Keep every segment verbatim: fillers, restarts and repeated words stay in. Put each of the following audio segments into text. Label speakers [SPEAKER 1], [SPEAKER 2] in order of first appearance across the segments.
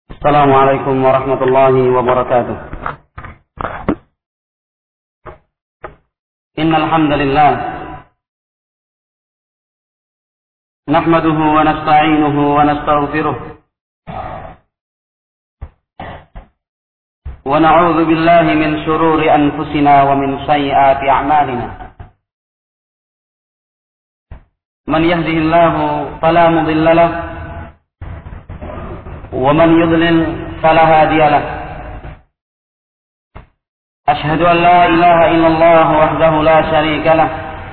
[SPEAKER 1] السلام عليكم ورحمة الله وبركاته. إن الحمد لله نحمده ونستعينه ونستغفره ونعوذ بالله من شرور أنفسنا ومن سيئات أعمالنا. من يهده الله فلا مضل له ومن يضلل فلا هادي له. أشهد أن لا إله إلا الله وحده لا شريك له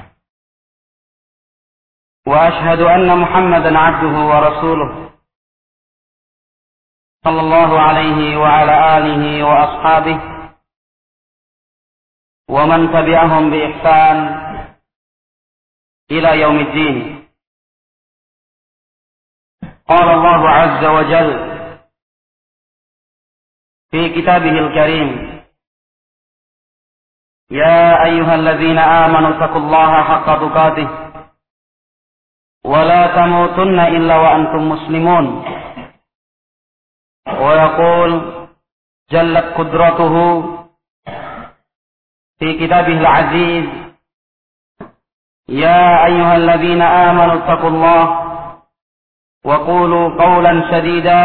[SPEAKER 1] وأشهد أن محمدا عبده ورسوله صلى الله عليه وعلى آله وأصحابه ومن تبعهم بإحسان إلى يوم الدين. قال الله عز وجل في كتابه الكريم: يا أيها الذين آمنوا اتقوا الله حق تقاته ولا تموتن إلا وأنتم مسلمون. ويقول جلت قدرته في كتابه العزيز: يا أيها الذين آمنوا اتقوا الله وقولوا قولا سديدا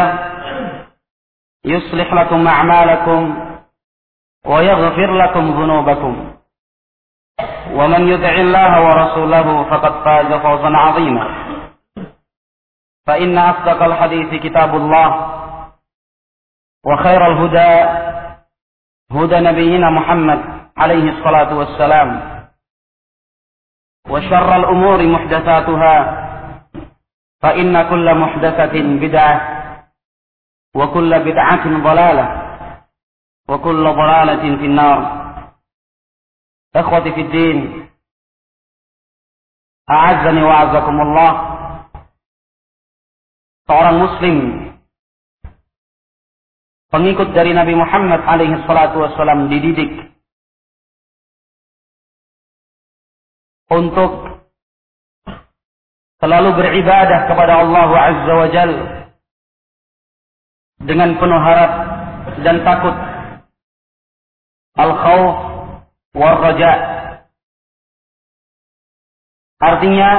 [SPEAKER 1] يصلح لكم أعمالكم ويغفر لكم ذنوبكم ومن يطع الله ورسوله فقد فاز فوزا عظيما. فإن أصدق الحديث كتاب الله وخير الهدى هدى نبينا محمد عليه الصلاة والسلام وشر الأمور محدثاتها فإن كل محدثة بدعة وكل بدعة ضلالة وكل ضلالة في النار. إخوتي في الدين، أعزني وأعزكم الله. Seorang muslim, pengikut dari Nabi Muhammad alaihi salatu wassalam, dididik untuk selalu beribadah kepada Allah Azza wa Jal dengan penuh harap dan takut, al-khawf war-raja. Artinya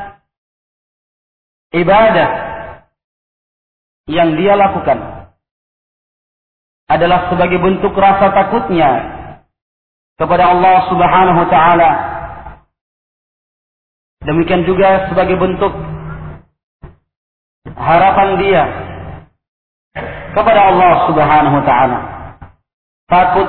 [SPEAKER 1] ibadah yang dia lakukan adalah sebagai bentuk rasa takutnya kepada Allah Subhanahu wa taala. Demikian juga sebagai bentuk harapan dia kepada Allah Subhanahu wa taala. Takut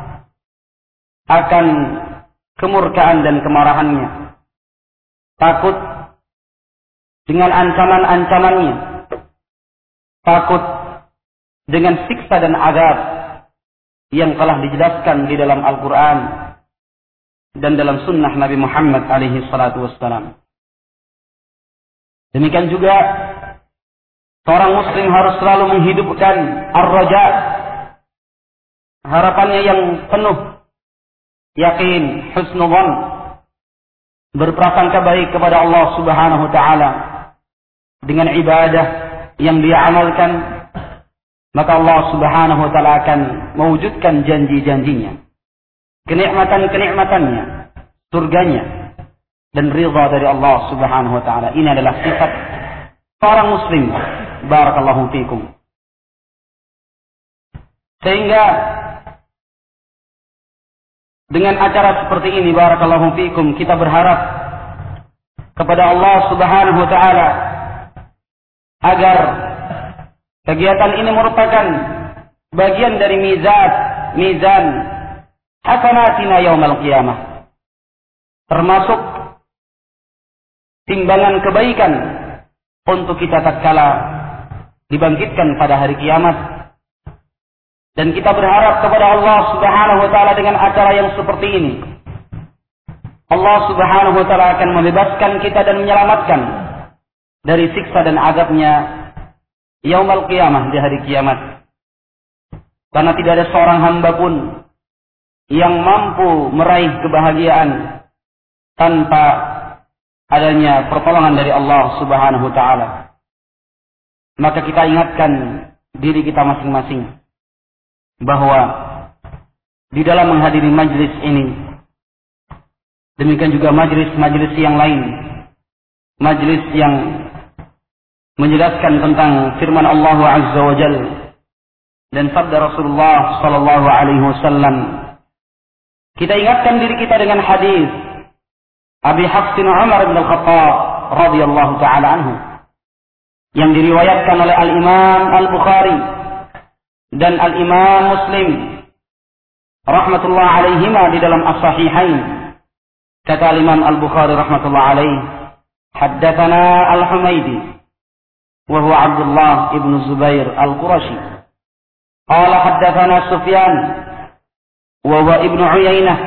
[SPEAKER 1] akan kemurkaan dan kemarahannya. Takut dengan ancaman-ancamannya. Takut dengan siksa dan azab yang telah dijelaskan di dalam Al-Quran dan dalam sunnah Nabi Muhammad alaihi salatu wassalam. Demikian juga seorang muslim harus selalu menghidupkan ar-raja, harapannya yang penuh yakin, husnudzan, berprasangka baik kepada Allah Subhanahu wa taala dengan ibadah yang dia amalkan, maka Allah Subhanahu wa taala akan mewujudkan janji-janjinya, kenikmatan-kenikmatannya, surganya, dan ridha dari Allah Subhanahu wa taala. Ini adalah sifat seorang muslim. Barakallahu fikum. Sehingga dengan acara seperti ini, barakallahu fikum, kita berharap kepada Allah Subhanahu wa taala agar kegiatan ini merupakan bagian dari mizan mizan hasanatina yaumal qiyamah, termasuk timbangan kebaikan untuk kita tatkala dibangkitkan pada hari kiamat. Dan kita berharap kepada Allah Subhanahu wa taala dengan acara yang seperti ini, Allah Subhanahu wa taala akan membebaskan kita dan menyelamatkan dari siksa dan azabnya yaumul qiyamah, di hari kiamat. Karena tidak ada seorang hamba pun yang mampu meraih kebahagiaan tanpa adanya pertolongan dari Allah Subhanahu wa taala. Maka kita ingatkan diri kita masing-masing bahwa di dalam menghadiri majlis ini, demikian juga majlis-majlis yang lain, majlis yang menjelaskan tentang firman Allah Azza wa Jalla dan sabda Rasulullah sallallahu alaihi wasallam, kita ingatkan diri kita dengan hadis Abi Hafs Umar bin Al-Khattab radhiyallahu taala anhu yang diriwayatkan oleh Al-Imam Al-Bukhari dan Al-Imam Muslim rahmatullah alaihima di dalam As-Sahihain. Kata Al-Imam Al-Bukhari rahmatullah alaihi, haddatsana Al-Humaydi wa huwa Abdullah ibn Zubair Al-Qurashi qala haddatsana Sufyan wa huwa ibn Uyainah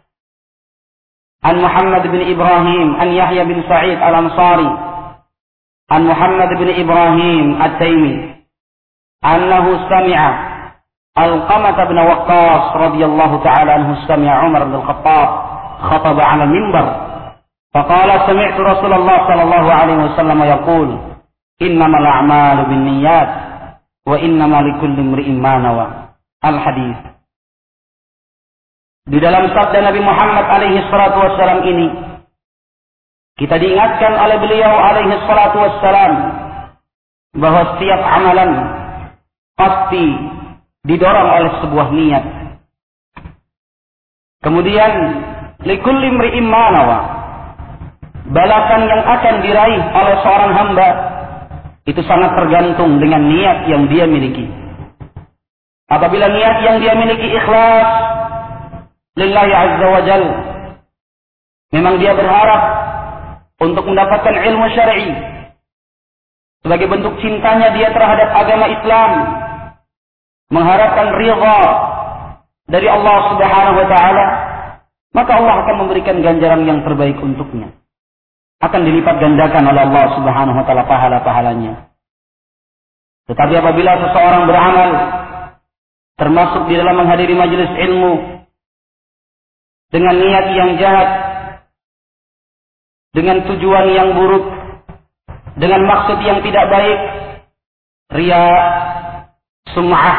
[SPEAKER 1] an Muhammad bin Ibrahim an Yahya bin Sa'id Al-Ansari an Muhammad bin Ibrahim At-Taimi annahu sami'a Al-Qamah bin Waqqas radhiyallahu ta'ala anhu sami'a Umar bin Al-Khattab khataba 'ala al-minbar faqala sami'tu Rasulullah sallallahu alaihi wasallam yaqul innamal a'malu binniyat wa innamal likulli imri'in ma nawa. Al-hadis. Di dalam sabda Nabi Muhammad alaihi salatu wassalam ini kita diingatkan oleh beliau alaihi salatu wassalam bahwa setiap amalan pasti didorong oleh sebuah niat. Kemudian likulli imri'in ma nawa, balasan yang akan diraih oleh seorang hamba itu sangat tergantung dengan niat yang dia miliki. Apabila niat yang dia miliki ikhlas lillahi azza wa jal, memang dia berharap untuk mendapatkan ilmu syar'i sebagai bentuk cintanya dia terhadap agama Islam, mengharapkan ridha dari Allah Subhanahu wa taala, maka Allah akan memberikan ganjaran yang terbaik untuknya. Akan dilipat gandakan oleh Allah Subhanahu wa taala pahala-pahalanya. Tetapi apabila seseorang beramal termasuk di dalam menghadiri majelis ilmu dengan niat yang jahat, dengan tujuan yang buruk, dengan maksud yang tidak baik, riya, sum'ah,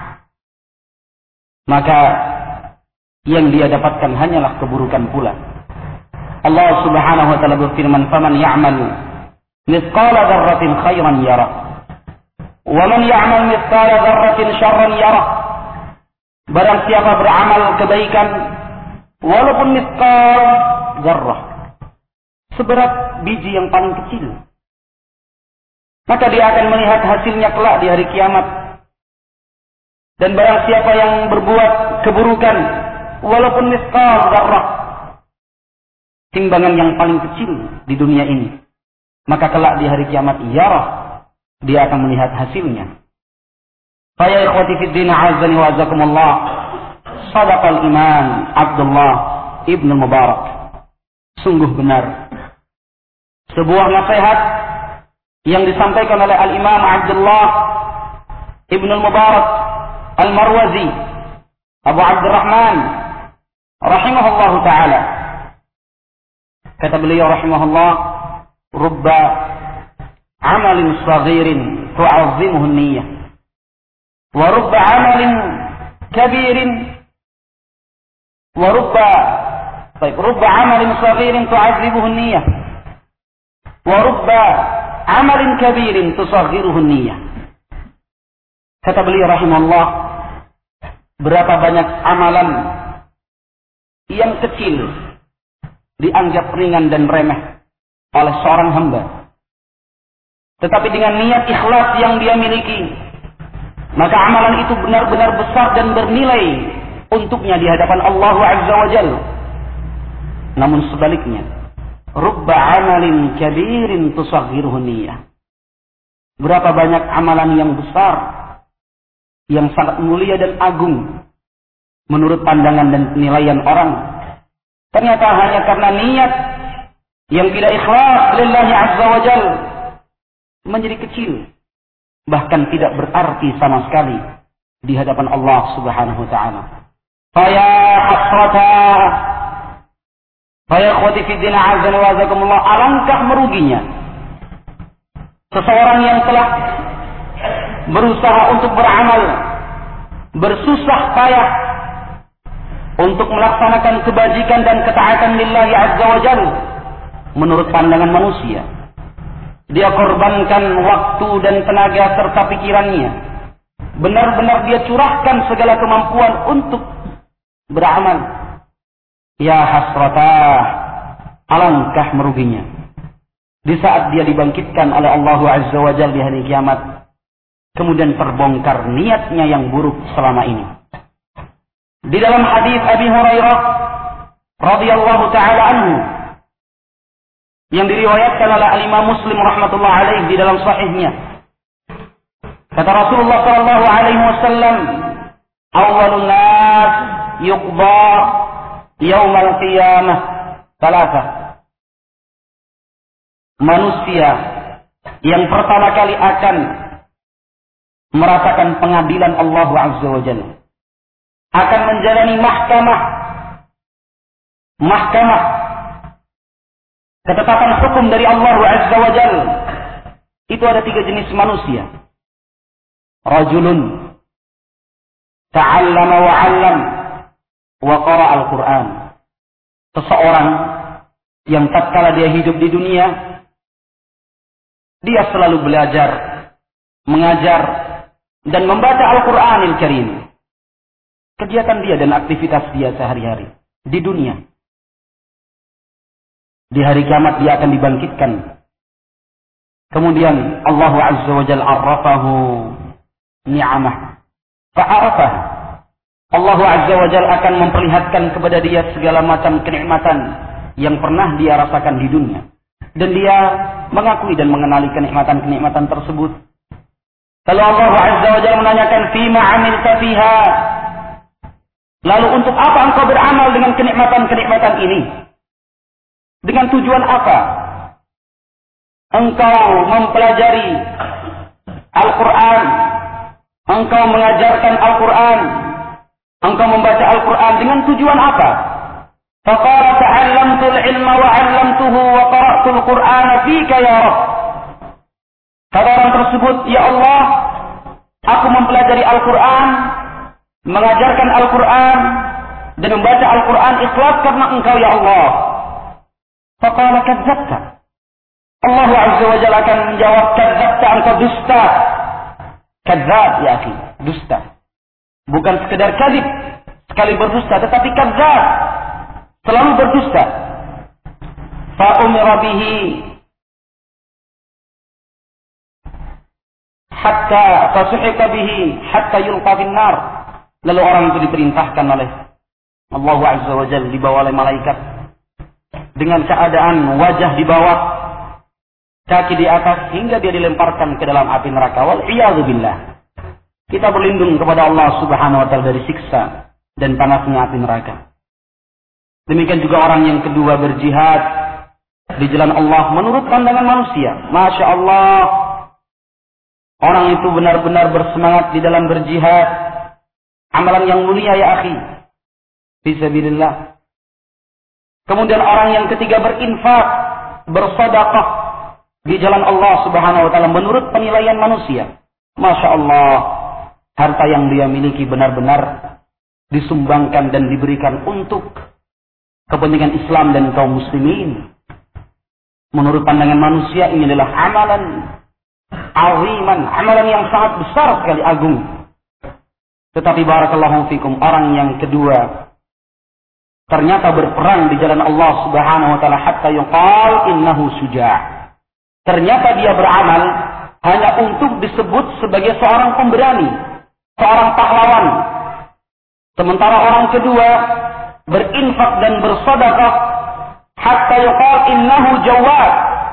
[SPEAKER 1] maka yang dia dapatkan hanyalah keburukan pula. Allah Subhanahu wa taala berfirman, "Faman ya'mal mithqala dzarratin khairan yara, wa man ya'mal mithqala dzarratin syarran yara." Barang siapa beramal kebaikan walaupun mithqal dzarrah, seberat biji yang paling kecil, maka dia akan melihat hasilnya kelak di hari kiamat. Dan barang siapa yang berbuat keburukan walaupun mithqal dzarrah, timbangan yang paling kecil di dunia ini, maka kelak di hari kiamat yarah, dia akan melihat hasilnya. Fa ya ikhwati fid din azani wa azakumullah, sadaqal imam Abdullah ibn Mubarak. Sungguh benar sebuah nasihat yang disampaikan oleh Al-Imam Abdullah ibn Mubarak Al-Marwazi Abu Abdurrahman rahimahullahu ta'ala. Kata beliau rahimahullah, rubba amalin saghirin tu'azzimuhu an-niyyah wa rubba amalin kabirin wa rubba baik rubba amalin saghirin tu'azzimuhu an-niyyah wa rubba amalin kabirin tusaghiruhu an-niyyah. Kata beliau rahimahullah, berapa banyak amalan yang kecil dianggap ringan dan remeh oleh seorang hamba, tetapi dengan niat ikhlas yang dia miliki, maka amalan itu benar-benar besar dan bernilai untuknya di hadapan Allah Azza wa Jalla. Namun sebaliknya, rubba amalin kabirin tusaghiruhu niyyah, berapa banyak amalan yang besar, yang sangat mulia dan agung menurut pandangan dan penilaian orang, ternyata hanya karena niat yang tidak ikhlas lillahi azza wa jal menjadi kecil, bahkan tidak berarti sama sekali di hadapan Allah Subhanahu wa taala. Faya hasrata, faya ikhwati fid din azza wa jazakumullah, alangkah meruginya seseorang yang telah berusaha untuk beramal, bersusah payah untuk melaksanakan kebajikan dan ketaatan lillahi azza wa jalla menurut pandangan manusia. Dia korbankan waktu dan tenaga serta pikirannya. Benar-benar dia curahkan segala kemampuan untuk beramal. Ya hasratah, alangkah meruginya di saat dia dibangkitkan oleh Allah azza wa jalla di hari kiamat, kemudian terbongkar niatnya yang buruk selama ini. Di dalam hadis Abi Hurairah radhiyallahu taala anhu yang diriwayatkan oleh Imam Muslim rahmatullah alaihi di dalam sahihnya, kata Rasulullah sallallahu alaihi wasallam, awwalun nas yuqda yaumal qiyamah salasah. Manusia yang pertama kali akan merasakan pengadilan Allah azza wa jalla, akan menjalani mahkamah mahkamah ketetapan hukum dari Allah azza wa jalla. Itu ada tiga jenis manusia. Rajulun ta'allama wa 'allam wa qara'a al-Qur'an. Seseorang yang tatkala dia hidup di dunia, dia selalu belajar, mengajar dan membaca Al-Qur'anil Karim. Kegiatan dia dan aktivitas dia sehari-hari di dunia. Di hari kiamat dia akan dibangkitkan. Kemudian Allah azza wa jalla arrafahu ni'amah fa'arafah. Allah azza wa jalla akan memperlihatkan kepada dia segala macam kenikmatan yang pernah dia rasakan di dunia, dan dia mengakui dan mengenali kenikmatan-kenikmatan tersebut. Kalau Allah azza wa jalla menanyakan fima 'amilta fiha, lalu untuk apa engkau beramal dengan kenikmatan-kenikmatan ini? Dengan tujuan apa engkau mempelajari Al-Quran, engkau mengajarkan Al-Quran, engkau membaca Al-Quran, dengan tujuan apa? Faqala ta'allamtul ilma wa 'allamtuhu wa qara'tul Qur'ana fika ya Rabb. Kata orang tersebut, ya Allah, aku mempelajari Al-Quran, mengajarkan Al-Quran dan membaca Al-Quran ikhlas karena engkau ya Allah. Faqala kadzabta. Allah azza wa jalla akan menjawab, kadzabta, engkau dusta. Kadzab ya akhi, dusta. Bukan sekedar kadzib, sekali berdusta, tetapi kadzab, selalu berdusta. Fa umira bihi hatta fasuhika bihi hatta yulqa fin nar. Lalu orang itu diperintahkan oleh Allah azza wa jalla, dibawa oleh malaikat dengan keadaan wajah di bawah, kaki di atas, hingga dia dilemparkan ke dalam api neraka. Wal iyadzu billah. Kita berlindung kepada Allah subhanahu wa ta'ala dari siksa dan panasnya api neraka. Demikian juga orang yang kedua berjihad di jalan Allah menurut pandangan manusia. Masya Allah, orang itu benar-benar bersemangat di dalam berjihad, amalan yang mulia ya akhi, fisabilillah. Kemudian orang yang ketiga berinfak, bersedekah di jalan Allah subhanahu wa ta'ala menurut penilaian manusia. Masya Allah, harta yang dia miliki benar-benar disumbangkan dan diberikan untuk kepentingan Islam dan kaum muslimin. Menurut pandangan manusia ini adalah amalan aziman, amalan yang sangat besar sekali, agung. Tetapi barakallahu fikum, orang yang kedua ternyata berperang di jalan Allah subhanahu wa ta'ala hatta yuqal innahu suja'. Ternyata dia beramal hanya untuk disebut sebagai seorang pemberani, seorang pahlawan. Sementara orang kedua berinfak dan bersedekah hatta yuqal innahu jawad,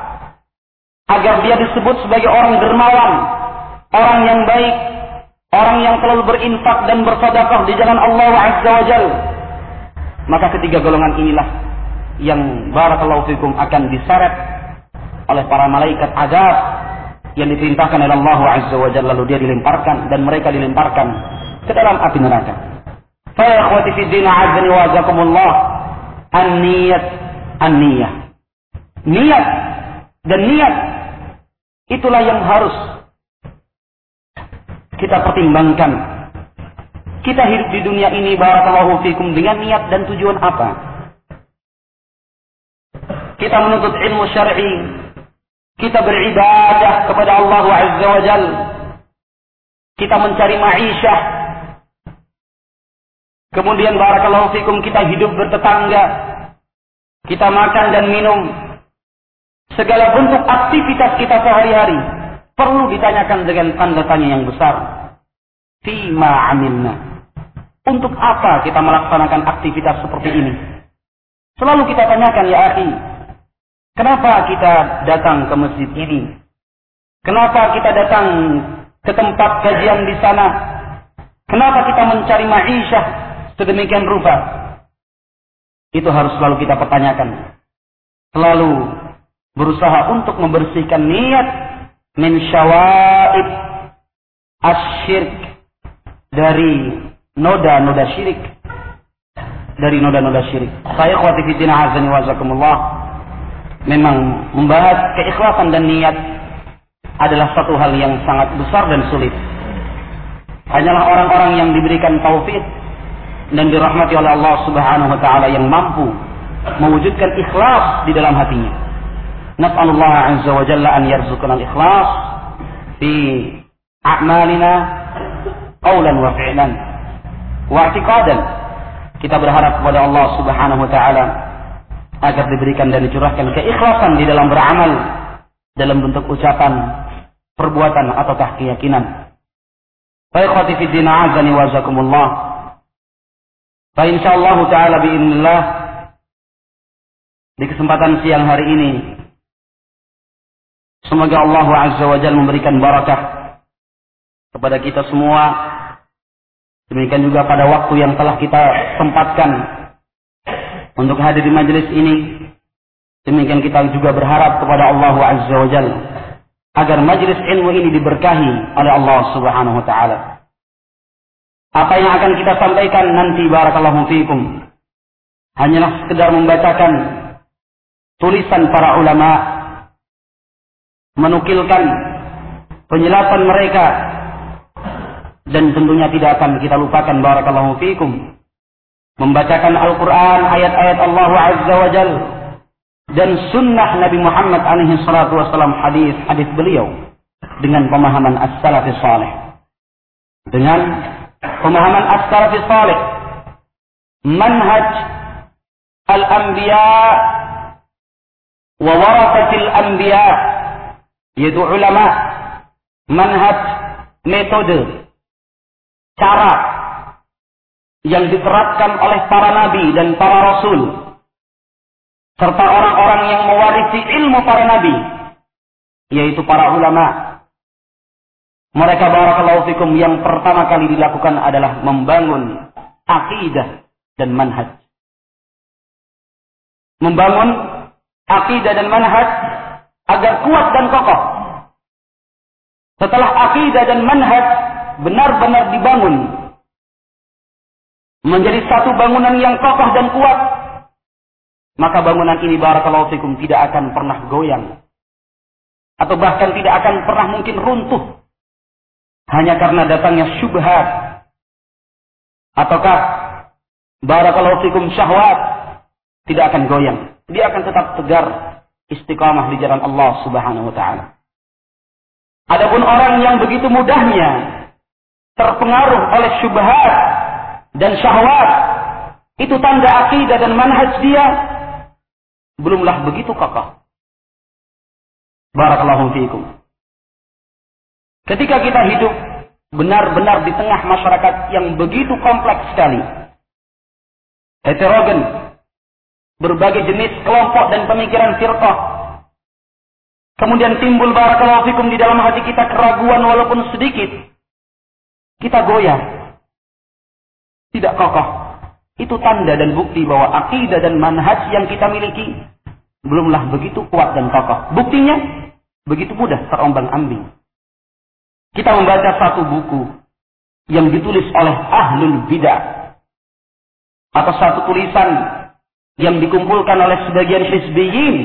[SPEAKER 1] agar dia disebut sebagai orang dermawan, orang yang baik, orang yang selalu berinfak dan bersedekah di jalan Allah azza wa jalla. Maka ketiga golongan inilah yang barakallahu fikum akan diseret oleh para malaikat azab yang diperintahkan oleh Allah azza wa jalla, lalu dia dilemparkan dan mereka dilemparkan ke dalam api neraka. Fa ya akhwati fi din, a'azzani wa azakumullah, an-niyat, an-niyah. Niat dan niat itulah yang harus kita pertimbangkan. Kita hidup di dunia ini barakallahu fikum dengan niat dan tujuan apa? Kita menuntut ilmu syar'i, kita beribadah kepada Allah Azza wa Jal, kita mencari ma'isyah, kemudian barakallahu fikum kita hidup bertetangga, kita makan dan minum, segala bentuk aktivitas kita sehari-hari perlu ditanyakan dengan tanda tanya yang besar. Fima amilna, untuk apa kita melaksanakan aktivitas seperti ini? Selalu kita tanyakan, ya akhi, kenapa kita datang ke masjid ini? Kenapa kita datang ke tempat kajian di sana? Kenapa kita mencari ma'isyah sedemikian rupa? Itu harus selalu kita pertanyakan. Selalu berusaha untuk membersihkan niat min syawa'ib asyirk, dari noda-noda syirik. Dari noda-noda syirik. Saya ikhwati fiddina azani wa jazakumullah, memang membahas keikhlasan dan niat adalah satu hal yang sangat besar dan sulit. Hanyalah orang-orang yang diberikan taufik dan dirahmati oleh Allah Subhanahu wa taala yang mampu mewujudkan ikhlas di dalam hatinya. Nas'alullah azza wa jalla an yarzuqana al-ikhlas fi a'malina qawlan wa fi'lan wa i'tiqadan. Kita berharap kepada Allah Subhanahu wa taala agar diberikan dan dicurahkan keikhlasan di dalam beramal, dalam bentuk ucapan, perbuatan ataukah keyakinan. Fa ikhwati fid din azani wa jazakumullah. Fa insyaallah taala biidznillah, di kesempatan siang hari ini semoga Allah Azza wa Jalla memberikan barakah kepada kita semua. Demikian juga pada waktu yang telah kita sempatkan untuk hadir di majelis ini. Demikian kita juga berharap kepada Allah Azza wa Jalla agar majelis ilmu ini diberkahi oleh Allah Subhanahu wa taala. Apa yang akan kita sampaikan nanti barakallahu fiikum hanyalah sekedar membacakan tulisan para ulama, menukilkan penjelasan mereka, dan tentunya tidak akan kita lupakan barakallahu fiikum membacakan Al-Quran, ayat-ayat Allah Azza wa Jal, dan sunnah Nabi Muhammad alaihi salatu wassalam, hadis-hadis beliau dengan pemahaman as-salafis salih. Dengan pemahaman as-salafis salih, manhaj al-anbiya wa warasatil anbiya, yaitu ulama, manhaj, metode, cara yang diterapkan oleh para nabi dan para rasul, serta orang-orang yang mewarisi ilmu para nabi, yaitu para ulama. Mereka barakallahu fikum yang pertama kali dilakukan adalah membangun akidah dan manhaj. Membangun akidah dan manhaj agar kuat dan kokoh. Setelah akidah dan manhaj benar-benar dibangun menjadi satu bangunan yang kokoh dan kuat, maka bangunan ini barakallahu fikum tidak akan pernah goyang, atau bahkan tidak akan pernah mungkin runtuh hanya karena datangnya syubhat ataukah barakallahu fikum syahwat. Tidak akan goyang, dia akan tetap tegar istiqamah di jalan Allah Subhanahu wa taala. Adapun orang yang begitu mudahnya terpengaruh oleh syubhat dan syahwat, itu tanda akidah dan manhaj dia belumlah begitu kokoh. Barakallahu fiikum. Ketika kita hidup benar-benar di tengah masyarakat yang begitu kompleks sekali, heterogen, berbagai jenis kelompok dan pemikiran firqah, kemudian timbul barakallahu fikum di dalam hati kita keraguan walaupun sedikit, kita goyah, tidak kokoh. Itu tanda dan bukti bahwa akidah dan manhaj yang kita miliki belumlah begitu kuat dan kokoh. Buktinya begitu mudah terombang-ambing. Kita membaca satu buku yang ditulis oleh ahlul bidah, atau satu tulisan yang dikumpulkan oleh sebagian hizbiyin,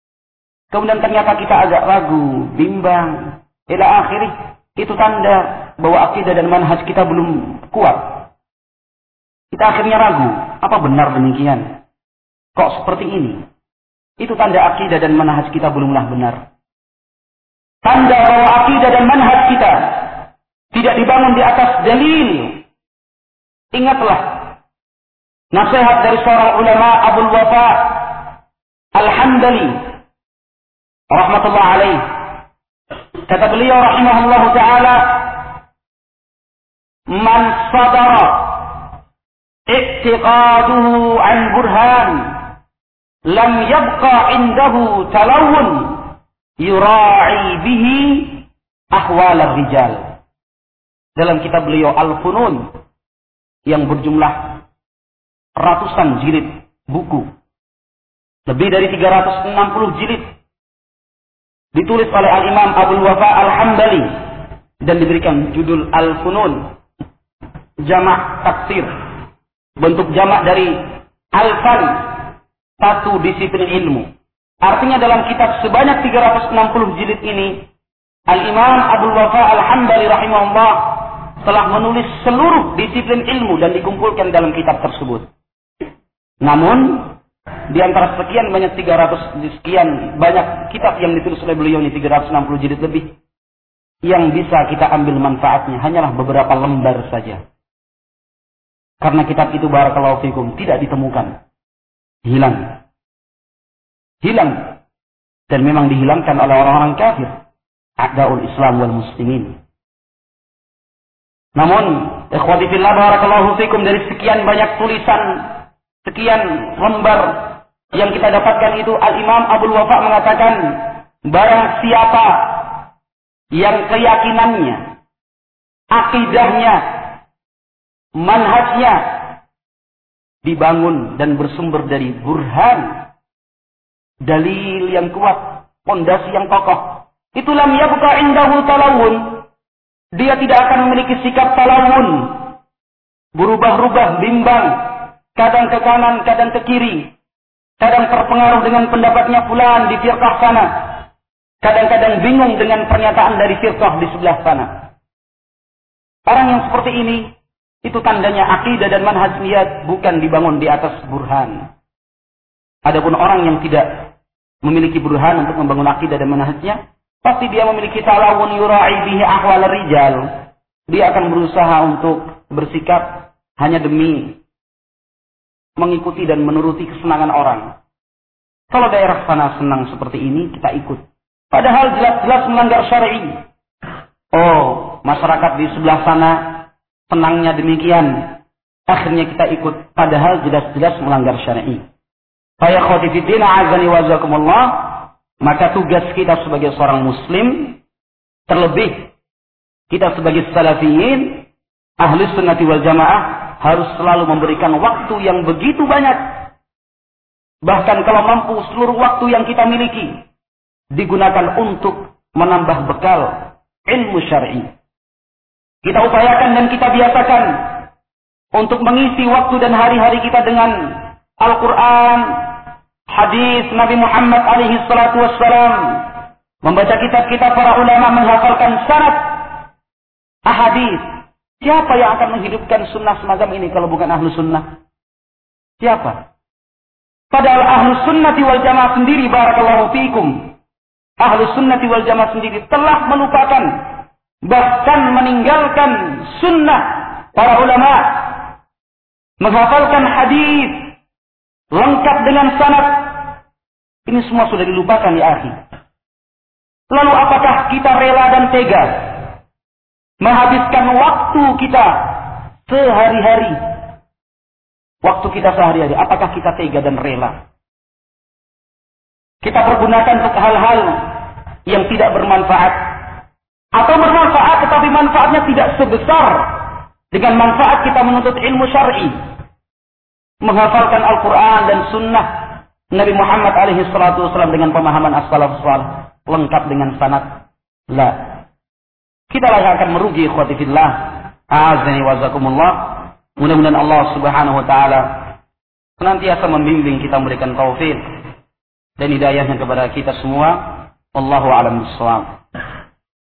[SPEAKER 1] kemudian ternyata kita agak ragu, bimbang, ila akhirih, itu tanda bahwa akidah dan manhaj kita belum kuat. Kita akhirnya ragu, apa benar demikian? Kok seperti ini? Itu tanda akidah dan manhaj kita belumlah benar. Tanda bahwa akidah dan manhaj kita tidak dibangun di atas dalil. Ingatlah nasihat dari seorang ulama, Abul Wafa Al-Hambali rahmatullah alaih. Kata beliau rahimahullah ta'ala, man sadara i'tiqaduhu an burhan lam yabqa indahu talawun yura'i bihi ahwal ar-rijal. Dalam kitab beliau Al-Funun yang berjumlah ratusan jilid buku, lebih dari tiga ratus enam puluh jilid, ditulis oleh Al-Imam Abul Wafa Al-Hambali dan diberikan judul Al-Funun, jamak taksir, bentuk jamak dari Al-Fan, satu disiplin ilmu. Artinya dalam kitab sebanyak tiga ratus enam puluh jilid ini, Al-Imam Abul Wafa Al-Hambali rahimahullah telah menulis seluruh disiplin ilmu dan dikumpulkan dalam kitab tersebut. Namun di antara sekian banyak tiga ratus sekian banyak kitab yang ditulis oleh beliau ini, tiga ratus enam puluh jilid lebih, yang bisa kita ambil manfaatnya hanyalah beberapa lembar saja. Karena kitab itu barakallahu fikum tidak ditemukan. Hilang. Hilang. Dan memang dihilangkan oleh orang-orang kafir, a'daul Islam wal muslimin. Namun, ikhwati fillah barakallahu fikum, dari sekian banyak tulisan, sekian lembar yang kita dapatkan itu, Al-Imam Abul Wafa mengatakan, barang siapa yang keyakinannya, akidahnya, manhajnya dibangun dan bersumber dari burhan, dalil yang kuat, pondasi yang kokoh, itu lam yabqa indahu talawun, dia tidak akan memiliki sikap talawun, berubah-ubah, bimbang, kadang ke kanan, kadang ke kiri, kadang terpengaruh dengan pendapatnya fulan di firqah sana, kadang-kadang bingung dengan pernyataan dari firqah di sebelah sana. Orang yang seperti ini, itu tandanya akidah dan manhaj niat bukan dibangun di atas burhan. Adapun orang yang tidak memiliki burhan untuk membangun akidah dan manhajnya, pasti dia memiliki talawun yura'i bihi ahwal rijal. Dia akan berusaha untuk bersikap hanya demi mengikuti dan menuruti kesenangan orang. Kalau daerah sana senang seperti ini, kita ikut. Padahal jelas-jelas melanggar syar'i. Oh, masyarakat di sebelah sana senangnya demikian, akhirnya kita ikut, padahal jelas-jelas melanggar syar'i. Fa ya khawatifiddin a'azani wa jazakumullah, maka tugas kita sebagai seorang muslim, terlebih kita sebagai salafiyin, ahli sunnati wal jamaah, harus selalu memberikan waktu yang begitu banyak. Bahkan kalau mampu, seluruh waktu yang kita miliki digunakan untuk menambah bekal ilmu syar'i. Kita upayakan dan kita biasakan untuk mengisi waktu dan hari-hari kita dengan Al-Quran, hadis Nabi Muhammad alaihi salatu wassalam, membaca kitab-kitab para ulama, menghafalkan sanad ahadis. Siapa yang akan menghidupkan sunnah semacam ini kalau bukan ahlu sunnah? Siapa? Padahal ahlu sunnati wal jamaah sendiri, barakallahu fikum, ahlu sunnati wal jamaah sendiri telah melupakan, bahkan meninggalkan sunnah para ulama, menghafalkan hadis lengkap dengan sanad. Ini semua sudah dilupakan ya akhi. Lalu apakah kita rela dan tega menghabiskan waktu kita sehari-hari? Waktu kita sehari-hari, apakah kita tega dan rela kita pergunakan untuk hal-hal yang tidak bermanfaat? Atau bermanfaat tetapi manfaatnya tidak sebesar dengan manfaat kita menuntut ilmu syar'i, menghafalkan Al-Quran dan sunnah Nabi Muhammad alaihi salatu wasallam dengan pemahaman as-salaf salih lengkap dengan sanad. La, kita lah yang akan merugi ikhwati fillah. A'azani wa jazakumullah. Mudah-mudahan Allah subhanahu wa ta'ala senantiasa membimbing kita, memberikan taufik dan hidayahnya kepada kita semua. Wallahu a'lam bishawab.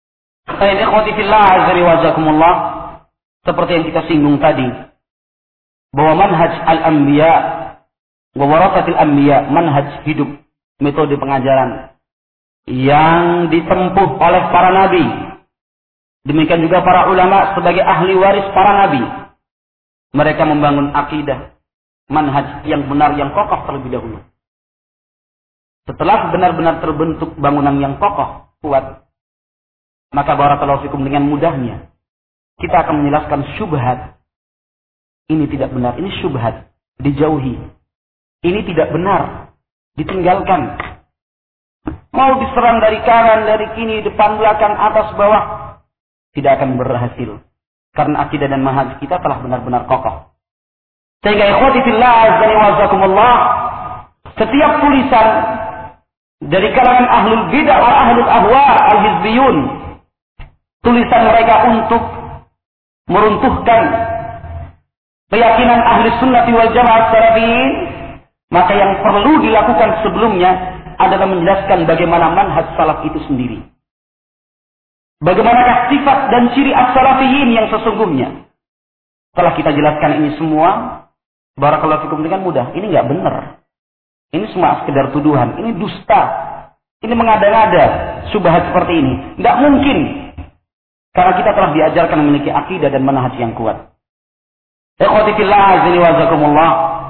[SPEAKER 1] Baik, ikhwati fillah, azza wa jazakumullah. Seperti yang kita singgung tadi, bahwa manhaj al-anbiya wa warathatil anbiya, manhaj hidup, metode pengajaran yang ditempuh oleh para nabi, demikian juga para ulama sebagai ahli waris para nabi. Mereka membangun akidah, manhaj yang benar, yang kokoh terlebih dahulu. Setelah benar-benar terbentuk bangunan yang kokoh, kuat, maka barakallahu fikum dengan mudahnya kita akan menjelaskan syubhat. Ini tidak benar, ini syubhat, dijauhi. Ini tidak benar, ditinggalkan. Mau diserang dari kanan, dari kiri, depan, belakang, atas, bawah, tidak akan berhasil. Karena akidah dan manhaj kita telah benar-benar kokoh. Sehingga ikhwati fillah azza wa jazakumullah, setiap tulisan dari kalangan ahlul bidah wa ahlul ahwa al-hizbiyun, tulisan mereka untuk meruntuhkan keyakinan ahli sunnati wal jamaah salafiyin, maka yang perlu dilakukan sebelumnya adalah menjelaskan bagaimana manhaj salaf itu sendiri. Bagaimanakah sifat dan ciri as-salafiyin yang sesungguhnya. Setelah kita jelaskan ini semua, barakallahu fikum, dengan mudah. Ini nggak benar. Ini semua sekedar tuduhan. Ini dusta. Ini mengada-ngada syubhat seperti ini. Nggak mungkin. Karena kita telah diajarkan memiliki akidah dan manhaj yang kuat. Ikhwati fillah azza wa jazakumullah.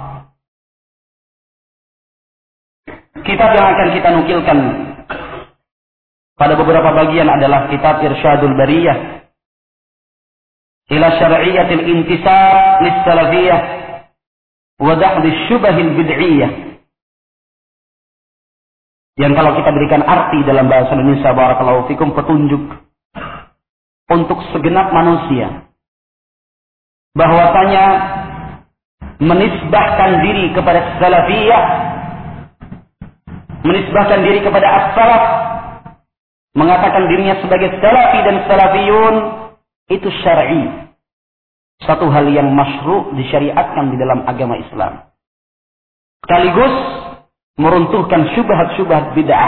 [SPEAKER 1] Kitab yang akan kita nukilkan pada beberapa bagian adalah kitab Irsyadul Bariyah ila syar'iyyatil intisab lis-salafiyyah wa dahd asy-syubahil bid'iyyah. Yang kalau kita berikan arti dalam bahasa Indonesia, barakallahu fikum, petunjuk untuk segenap manusia bahwasanya menisbahkan diri kepada salafiyah, menisbahkan diri kepada as-salaf, mengatakan dirinya sebagai salafi dan salafiyun, itu syar'i. Satu hal yang masyru' disyariatkan di dalam agama Islam. Sekaligus meruntuhkan syubhat-syubhat bid'ah.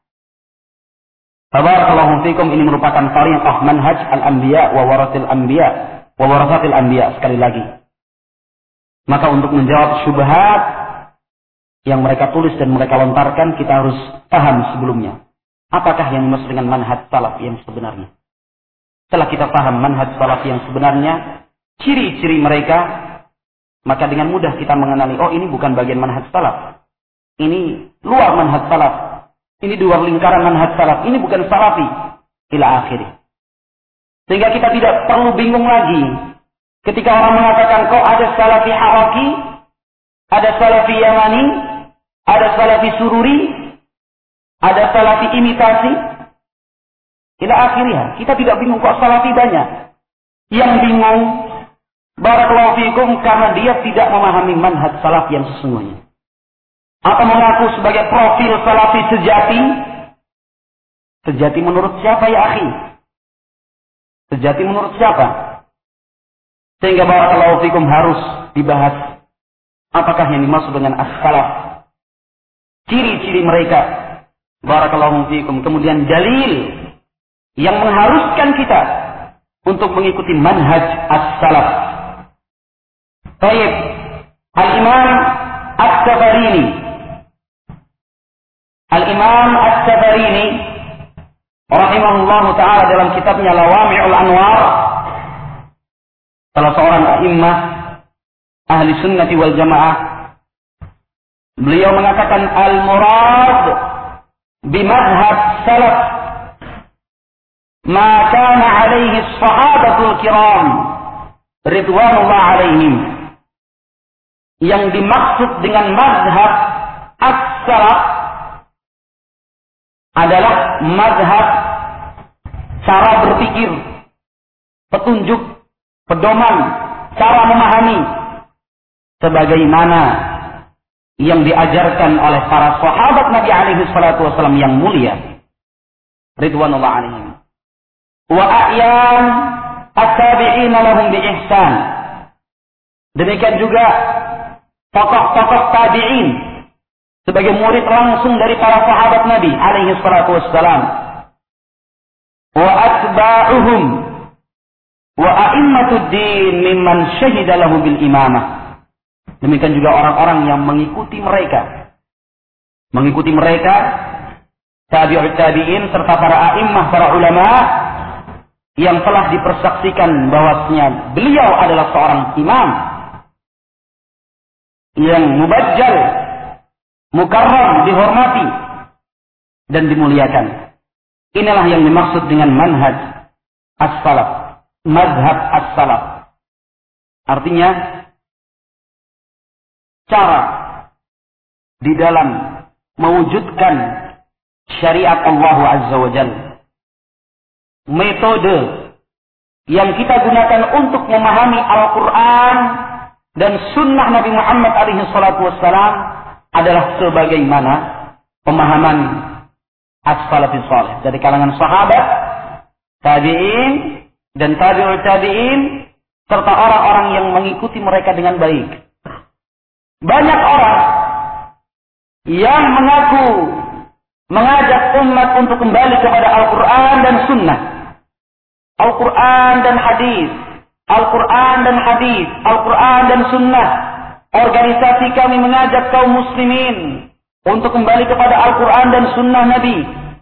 [SPEAKER 1] Barakallahu fikum, ini merupakan tariqah manhaj al-anbiya wa warathil anbiya wa warathatil anbiya. Sekali lagi, maka untuk menjawab syubhat yang mereka tulis dan mereka lontarkan, kita harus paham sebelumnya apakah yang dimaksud dengan manhaj salaf yang sebenarnya. Setelah kita paham manhaj salaf yang sebenarnya, ciri-ciri mereka, maka dengan mudah kita mengenali, oh ini bukan bagian manhaj salaf, ini luar manhaj salaf, ini di luar lingkaran manhaj salaf, ini bukan salafi, ila akhirih. Sehingga kita tidak perlu bingung lagi ketika orang mengatakan, kok ada salafi haraki, ada salafi yamani, ada salafi sururi, ada salafi imitasi, ila akhirnya. Kita tidak bingung, kok salafi banyak. Yang bingung, barakallahu fikum, karena dia tidak memahami manhaj salaf yang sesungguhnya. Atau mengaku sebagai profil salafi sejati. Sejati menurut siapa ya akhi? Sejati menurut siapa? Sehingga barakallahu fikum harus dibahas apakah yang dimaksud dengan as-salaf, ciri-ciri mereka, barakallahu fikum, kemudian dalil yang mengharuskan kita untuk mengikuti manhaj as-salaf. Baik, Al-Imam As-Safarini, Al-Imam As-Safarini rahimahullah ta'ala dalam kitabnya Lawami'ul Anwar, salah seorang a'immah ahli sunnati wal jamaah, beliau mengatakan al-murad bimadhab salaf ma kana alaihi sahabatul kiram ridwanullah alaihim. Yang dimaksud dengan mazhab as-salaf adalah mazhab cara berpikir, petunjuk, pedoman, cara memahami sebagaimana yang diajarkan oleh para sahabat Nabi alaihi salatu wasallam yang mulia ridwanullah alaihim wa a'yan at-tabi'in lahum bi ihsan. Demikian juga tokoh-tokoh tabi'in sebagai murid langsung dari para sahabat Nabi alaihi salatu wassalam. wa atba'uhum wa a'immatud din mimman syahida lahu bil imamah. Demikian juga orang-orang yang mengikuti mereka. Mengikuti mereka, tabi'ut tabi'in serta para a'immah, para ulama yang telah dipersaksikan bahwasanya beliau adalah seorang imam yang mubajjal, mukarram, dihormati dan dimuliakan. Inilah yang dimaksud dengan manhaj as-salaf, mazhab as-salaf. Artinya cara di dalam mewujudkan syariat Allah Azza wa Jalla. Metode yang kita gunakan untuk memahami Al-Quran dan sunnah Nabi Muhammad alaihi salatu wassalam adalah sebagaimana pemahaman as-salafus salih dari kalangan sahabat, tabi'in dan tabi'ut tabi'in serta orang-orang yang mengikuti mereka dengan baik. Banyak orang yang mengaku mengajak umat untuk kembali kepada Al-Quran dan sunnah, Al-Quran dan hadis, Al-Quran dan hadis, Al-Quran dan sunnah. Organisasi kami mengajak kaum muslimin untuk kembali kepada Al-Quran dan sunnah Nabi.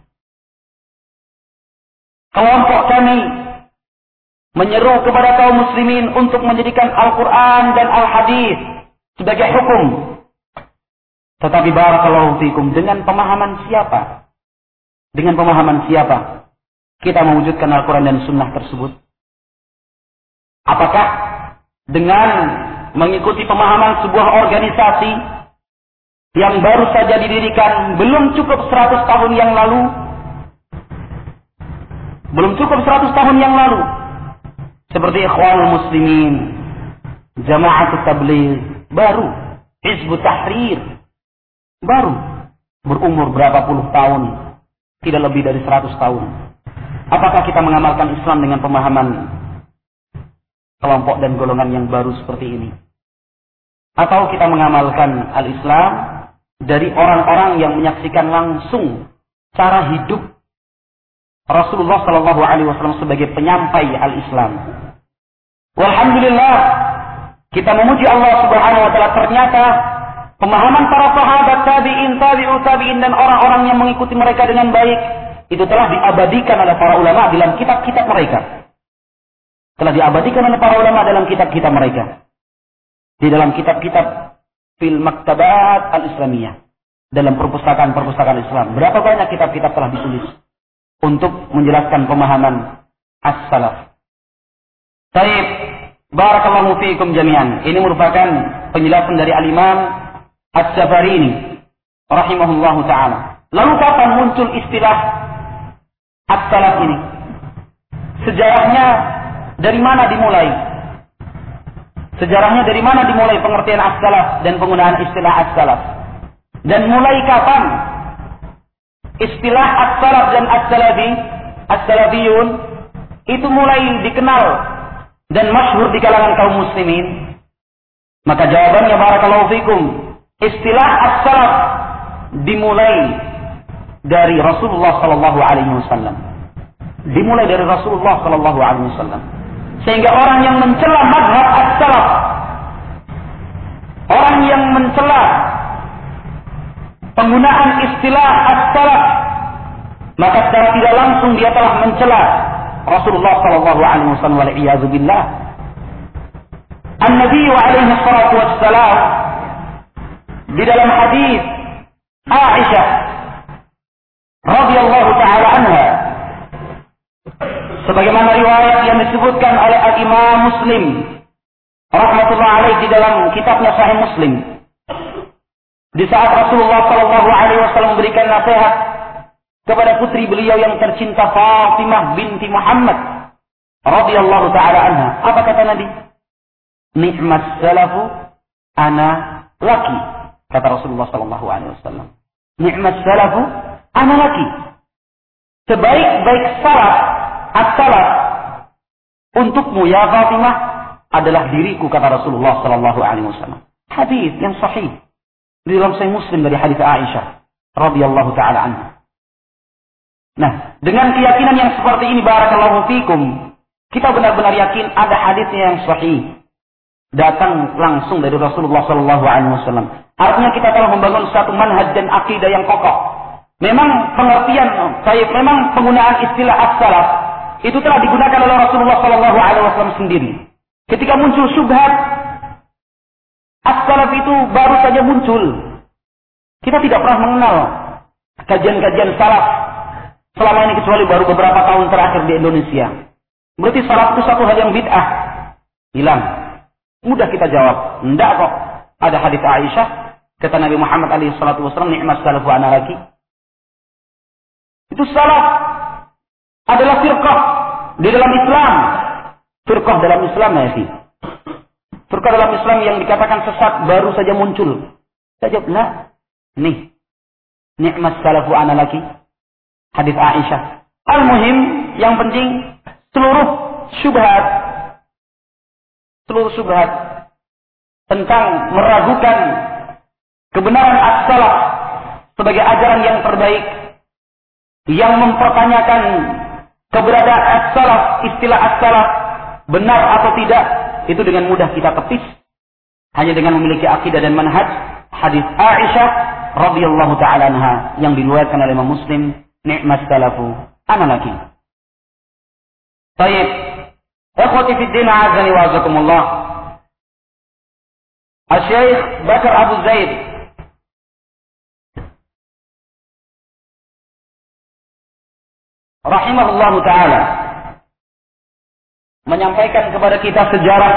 [SPEAKER 1] Kelompok kami menyeru kepada kaum muslimin untuk menjadikan Al-Quran dan Al-Hadis sebagai hukum. Tetapi barakallahu fikum, dengan pemahaman siapa? Dengan pemahaman siapa kita mewujudkan Al-Quran dan sunnah tersebut? Apakah dengan mengikuti pemahaman sebuah organisasi yang baru saja didirikan belum cukup seratus tahun yang lalu? Belum cukup seratus tahun yang lalu. Seperti Ikhwanul Muslimin, Jama'atut Tabligh, baru. Hizbut Tahrir, baru. Berumur berapa puluh tahun, tidak lebih dari seratus tahun. Apakah kita mengamalkan Islam dengan pemahaman kelompok dan golongan yang baru seperti ini? Atau kita mengamalkan al-Islam dari orang-orang yang menyaksikan langsung cara hidup Rasulullah Shallallahu Alaihi Wasallam sebagai penyampai al-Islam? Walhamdulillah, kita memuji Allah Subhanahu Wa Taala, ternyata pemahaman para sahabat, tabi'in, tabi'ut tabi'in dan orang-orang yang mengikuti mereka dengan baik itu telah diabadikan oleh para ulama dalam kitab-kitab mereka. Telah diabadikan oleh para ulama dalam kitab-kitab mereka. Di dalam kitab-kitab fil maktabat al-islamiyah. Dalam perpustakaan-perpustakaan Islam. Berapa banyak kitab-kitab telah ditulis untuk menjelaskan pemahaman as-salaf. Baik, barakallahu fiikum jami'an. Ini merupakan penjelasan dari al-Imam As-Safarini rahimahullahu ta'ala. Lalu kapan muncul istilah as-salaf ini? Sejarahnya dari mana dimulai? Sejarahnya dari mana dimulai pengertian as-salaf dan penggunaan istilah as-salaf? Dan mulai kapan istilah as-salaf dan as-salafi, as-salafiyun itu mulai dikenal dan masyhur di kalangan kaum muslimin? Maka jawabannya barakallahu fikum, istilah as-salaf dimulai dari Rasulullah sallallahu alaihi wasallam. Dimulai dari Rasulullah sallallahu alaihi wasallam. Sehingga orang yang mencela mazhab as-salaf, orang yang mencela penggunaan istilah as-salaf, maka secara tidak langsung dia telah mencela Rasulullah sallallahu alaihi wasallam wal iyad billah. An-Nabi alaihi salatu wassalam di dalam hadis Aisyah radhiyallahu taala anha, sebagaimana riwayat yang disebutkan oleh Al-Imam Muslim rahmatullah alaih di dalam kitabnya Sahih Muslim, di saat Rasulullah sallallahu alaihi wasallam memberikan nasihat kepada putri beliau yang tercinta Fatimah binti Muhammad radhiyallahu taala anha, apa kata Nabi? Ni'mas salafu ana laki, kata Rasulullah sallallahu alaihi wasallam. Ni'mas salafu ana laki. Sebaik-baik salaf, as-salaf untukmu ya Fatimah adalah diriku, kata Rasulullah sallallahu alaihi wasallam. Hadis yang sahih di dalam Sahih Muslim dari hadis Aisyah radhiyallahu taala anha. Nah, dengan keyakinan yang seperti ini, barakallahu fikum, kita benar-benar yakin ada hadisnya yang sahih, datang langsung dari Rasulullah Shallallahu Alaihi Wasallam. Artinya kita telah membangun satu manhaj dan akidah yang kokoh. Memang pengertian, saya memang penggunaan istilah as-salaf itu telah digunakan oleh Rasulullah Shallallahu Alaihi Wasallam sendiri. Ketika muncul syubhat, as-salaf itu baru saja muncul. Kita tidak pernah mengenal kajian-kajian salaf selama ini kecuali baru beberapa tahun terakhir di Indonesia. Berarti salaf itu satu hal yang bid'ah. Hilang. Mudah kita jawab. Enggak kok. Ada hadis Aisyah, kata Nabi Muhammad alaihi salatu wasallam, ni'mas salafu ana laki. Itu salaf adalah firqah di dalam Islam. Firqah dalam Islam ya sih. Firqah dalam Islam yang dikatakan sesat baru saja muncul. Saya jawab, nah, nih, ni'mas salafu ana laki. Hadis Aisyah. Al-muhim, yang penting seluruh syubhat, seluruh syubhat tentang meragukan kebenaran as-salaf sebagai ajaran yang terbaik, yang mempertanyakan keberadaan as-salaf, istilah as-salaf benar atau tidak, itu dengan mudah kita tepis hanya dengan memiliki akidah dan manhaj hadis Aisyah radhiyallahu taala anha yang diriwayatkan oleh Imam Muslim, ni'mas salafu ana laki. Baik, ikhwati fid din, azani wa azakumullah. Asy-Syaikh Bakar Abu Zaid rahimahullah taala menyampaikan kepada kita sejarah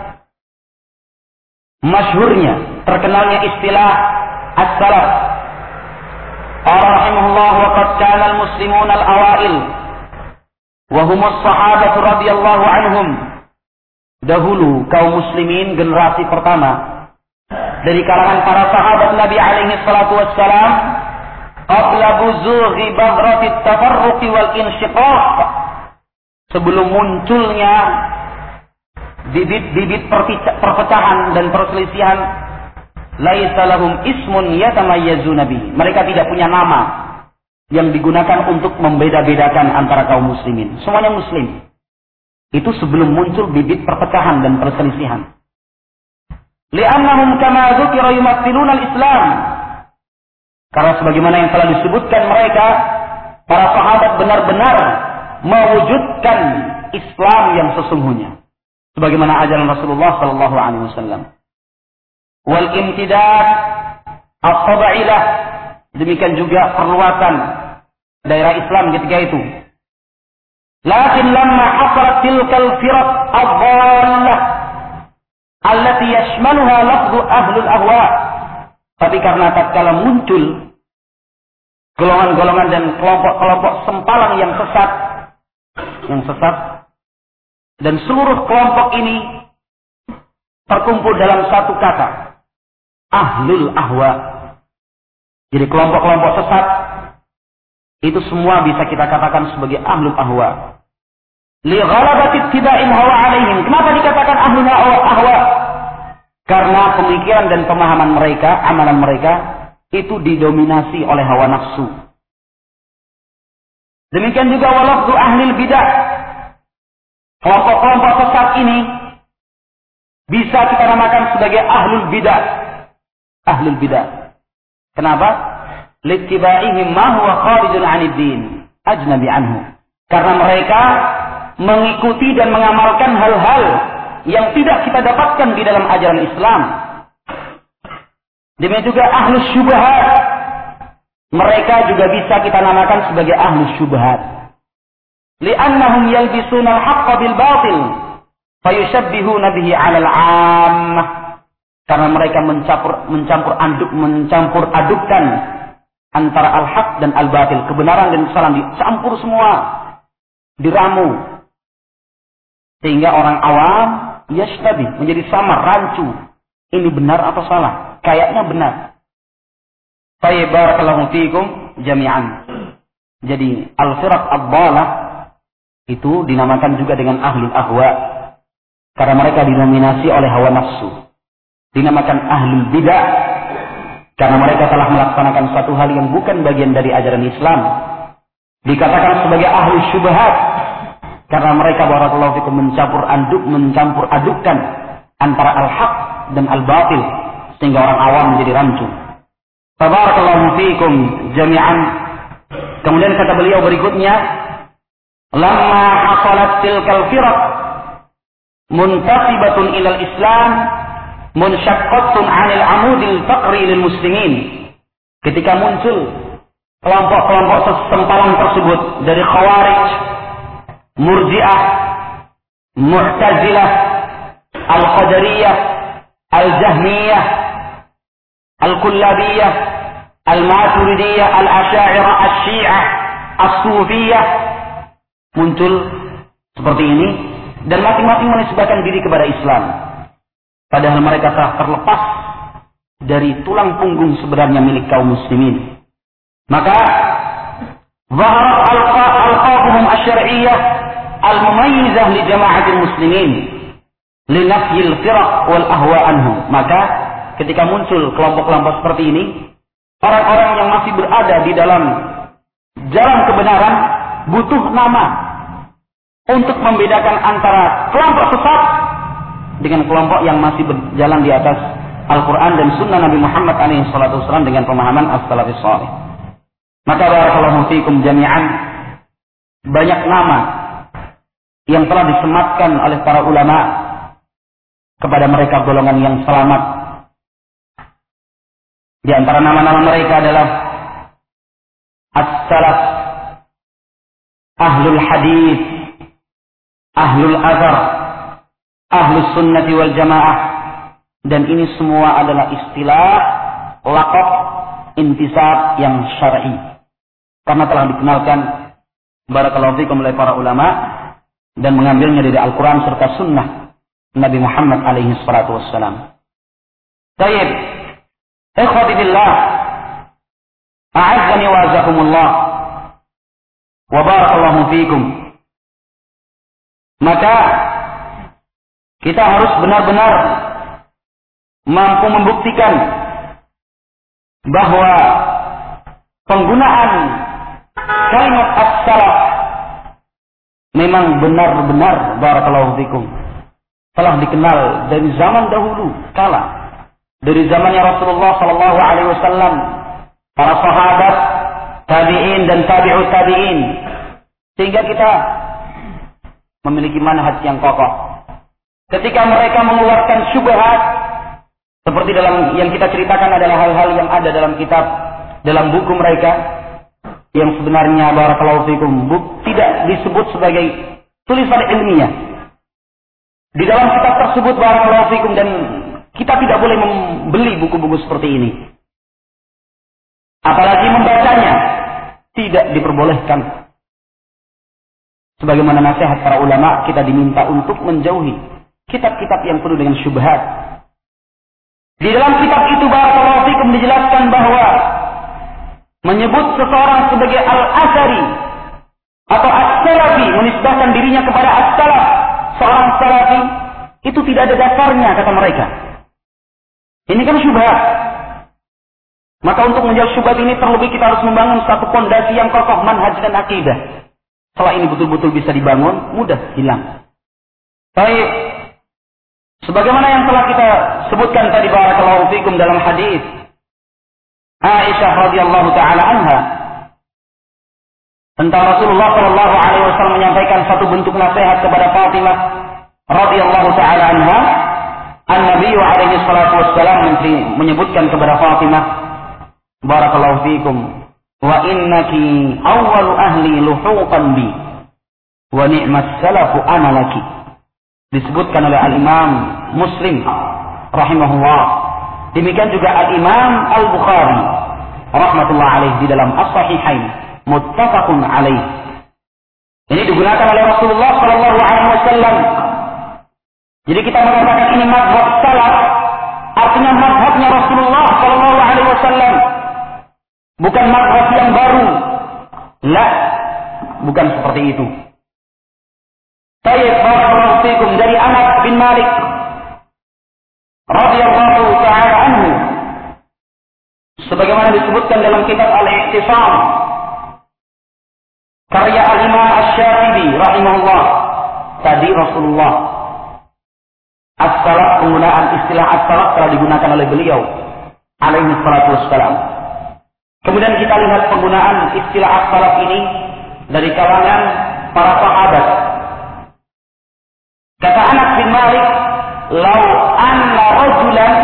[SPEAKER 1] masyhurnya, terkenalnya istilah as-salaf. Qala rahimahullah, wa qad kana al-muslimun al-awail wa hum as-sahabah radhiyallahu anhum. Dahulu kaum muslimin generasi pertama dari kalangan para sahabat Nabi alaihi salatu wassalam, qabla buzughi badrati at-tafarruq wal insyiqaq, sebelum munculnya bibit-bibit perpecahan dan perselisihan, laisa lahum ismun yatamayyazuna bihi. Mereka tidak punya nama yang digunakan untuk membeda-bedakan antara kaum muslimin. Semuanya muslim. Itu sebelum muncul bibit perpecahan dan perselisihan. Li'annahum kama dzukira yumathiluna al-Islam. Karena sebagaimana yang telah disebutkan, mereka para sahabat benar-benar mewujudkan Islam yang sesungguhnya, sebagaimana ajaran Rasulullah sallallahu alaihi wasallam. Wal imtidad at-tabailah, demikian juga perluasan daerah Islam ketika itu. Lakin lamma hasalat tilkal firaq ad-dhallah allati yashmaluha lafdhu ahlul ahwa, tapi karena tatkala muncul golongan-golongan dan kelompok-kelompok sempalan yang sesat, yang sesat, dan seluruh kelompok ini terkumpul dalam satu kata, ahlul ahwa. Jadi kelompok-kelompok sesat itu semua bisa kita katakan sebagai ahlul ahwa. Li ghalabati ittiba'il hawa alaihim. Kenapa dikatakan ahlul ahwa? Karena pemikiran dan pemahaman mereka, amalan mereka itu didominasi oleh hawa nafsu. Demikian juga walafdu ahlil bidah. Kelompok-kelompok sesat ini bisa kita namakan sebagai ahlul bidah. Ahlul bidah. Kenapa? Littiba'ihim ma huwa kharijun 'anid din, ajnabi anhu. Karena mereka mengikuti dan mengamalkan hal-hal yang tidak kita dapatkan di dalam ajaran Islam. Demikian juga ahlus syubhat. Mereka juga bisa kita namakan sebagai ahlus syubhat. Li'annahum yalbisuna al-haqqa bil batil fayushabbihuna bihi 'ala al-'ammah. Karena mereka mencampur mencampur aduk mencampur adukkan antara al-haq dan al-batil, kebenaran dan kesalahan dicampur semua, diramu. Sehingga orang awam yashtabih, menjadi samar, rancu. Ini benar atau salah? Kayaknya benar. Tayyib, barakallahu fiikum jami'an. Jadi al-firaq ad-dhalah itu dinamakan juga dengan ahlul ahwa, karena mereka dinominasi oleh hawa nafsu. Dinamakan ahlul bidah karena mereka telah melaksanakan satu hal yang bukan bagian dari ajaran Islam. dikatakan sebagai ahli syubhat karena mereka barakallahu fikum mencampur aduk mencampur adukkan antara al-haq dan al-batil sehingga orang awam menjadi rancu. Tabarakallahu fikum jami'an. Kemudian kata beliau berikutnya, lamma hasalat tilkal firaq muntasibatun ilal Islam munsyaqqatun 'anil 'amudil faqri lil muslimin. Ketika muncul kelompok-kelompok sempalan tersebut dari Khawarij, Murji'ah, Mu'tazilah, Al-Qadariyah, Al-Jahmiyah, Al-Kullabiyah, Al-Maturidiyah, Al-Asy'ariyah, Asy-Syi'ah, As-Sufiyah muncul seperti ini dan masing-masing menisbahkan diri kepada Islam. Padahal mereka telah terlepas dari tulang punggung sebenarnya milik kaum muslimin. Maka zaharat al-qafuhum asy-syar'iyyah al-mumayyizah li jama'atil muslimin li nafyil firaq wal ahwa anhum. Maka ketika muncul kelompok-kelompok seperti ini, orang-orang yang masih berada di dalam jalan kebenaran butuh nama untuk membedakan antara kelompok sesat dengan kelompok yang masih berjalan di atas Al-Quran dan Sunnah Nabi Muhammad alaihi salatu wasallam dengan pemahaman as-salafis salih. Maka barakallahu fikum jami'an, banyak nama yang telah disematkan oleh para ulama kepada mereka golongan yang selamat. Di antara nama-nama mereka adalah as-salaf, ahlul hadis, ahlul azhar, ahlus sunnati wal jamaah. Dan ini semua adalah istilah laqab intisab yang syar'i. Karena telah dikenalkan barakallahu fikum oleh para ulama dan mengambilnya dari Al-Quran serta sunnah Nabi Muhammad alaihi salatu wassalam. Baik, ikhwati billah, a'azzani wa azakumullah wa barakallahu fikum. Maka kita harus benar-benar mampu membuktikan bahwa penggunaan kalimat as-salaf memang benar-benar barakallahu fikum telah dikenal dari zaman dahulu kala, dari zamannya Rasulullah sallallahu alaihi wasallam, para sahabat, tabi'in dan tabi'ut tabi'in, sehingga kita memiliki manhaj yang kokoh. Ketika mereka mengeluarkan syubhat seperti dalam yang kita ceritakan adalah hal-hal yang ada dalam kitab, dalam buku mereka yang sebenarnya barakallahu fikum tidak disebut sebagai tulisan ilmiah. Di dalam kitab tersebut barakallahu fikum, dan kita tidak boleh membeli buku-buku seperti ini. Apalagi membacanya tidak diperbolehkan. Sebagaimana nasihat para ulama, kita diminta untuk menjauhi kitab-kitab yang penuh dengan syubhat. Di dalam kitab itu barakallahu fikum dijelaskan bahwa menyebut seseorang sebagai al-asari atau as-salafi, menisbahkan dirinya kepada as-salaf, seorang salafi, itu tidak ada dasarnya kata mereka. Ini kan syubhat. Maka untuk menjawab syubhat ini terlebih kita harus membangun satu fondasi yang kokoh, manhaj dan akidah. Setelah ini betul-betul bisa dibangun, mudah hilang. Baik, sebagaimana yang telah kita sebutkan tadi barakallahu fikum dalam hadis Aisyah radhiyallahu taala anha tentang Rasulullah sallallahu alaihi wasallam menyampaikan satu bentuk nasihat kepada Fatimah radhiyallahu taala anha. An-Nabi alaihi salatu wassalam menyebutkan kepada Fatimah, barakallahu fikum, wa innaki awwalu ahli luhuqan bi wa ni'mas salafu ana laki. Disebutkan oleh Al-Imam Muslim rahimahullah. Demikian juga Al-Imam Al-Bukhari rahmatullah alaih di dalam As-Sahihain, muttafaqun alaih. Ini digunakan oleh Rasulullah sallallahu alaihi wasallam. Jadi kita mengatakan ini mazhab salaf, artinya mazhabnya Rasulullah sallallahu alaihi wasallam. Bukan mazhab yang baru. La, bukan seperti itu. Baik, barakallahu fikum, dari Anas bin Malik radhiyallahu ta'ala anhu, sebagaimana disebutkan dalam kitab Al-I'tisam, karya Al-Imam Asy-Syatibi rahimahullah. Tadi Rasulullah as-salaf, penggunaan istilah as-salaf telah digunakan oleh beliau alaihi salatu wassalam. Kemudian kita lihat penggunaan istilah as-salaf ini dari kalangan para sahabat. Kata Anas bin Malik, "Lau anna rajulan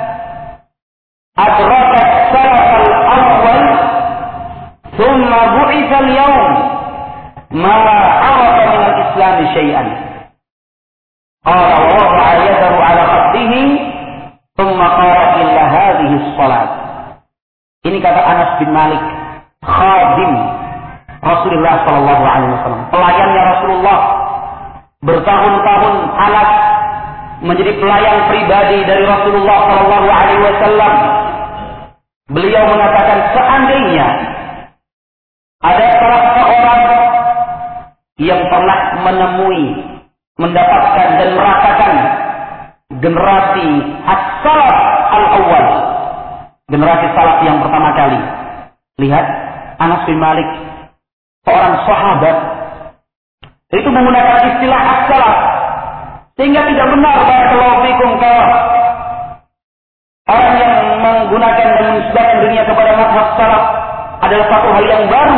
[SPEAKER 1] adraka as-salaf al-awwal thumma bu'itha al-yawm ma 'arafa min al-islam syai'an." Qala wa wada'a yadahu 'ala khaddihi thumma qala illa hadhihi as-salat. Ini kata Anas bin Malik, khadim Rasulullah sallallahu alaihi wasallam, pelayannya Rasulullah. Bertahun-tahun Anas menjadi pelayan pribadi dari Rasulullah sallallahu alaihi wasallam. Beliau mengatakan, seandainya ada salah seorang yang pernah menemui, mendapatkan dan merasakan generasi as-salaf al-awwal, generasi salaf yang pertama kali. Lihat, Anas bin Malik, seorang sahabat, itu menggunakan istilah as-salaf, sehingga tidak benar barakallahu fikum kalau orang yang menggunakan dan menisbahkan dunia kepada mazhab salaf adalah satu hal yang baru.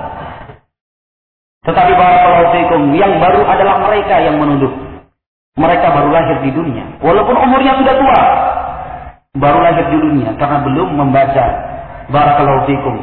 [SPEAKER 1] Tetapi barakallahu fikum, yang baru adalah mereka yang menuduh. Mereka baru lahir di dunia, walaupun umurnya sudah tua, baru lahir di dunia karena belum membaca barakallahu fikum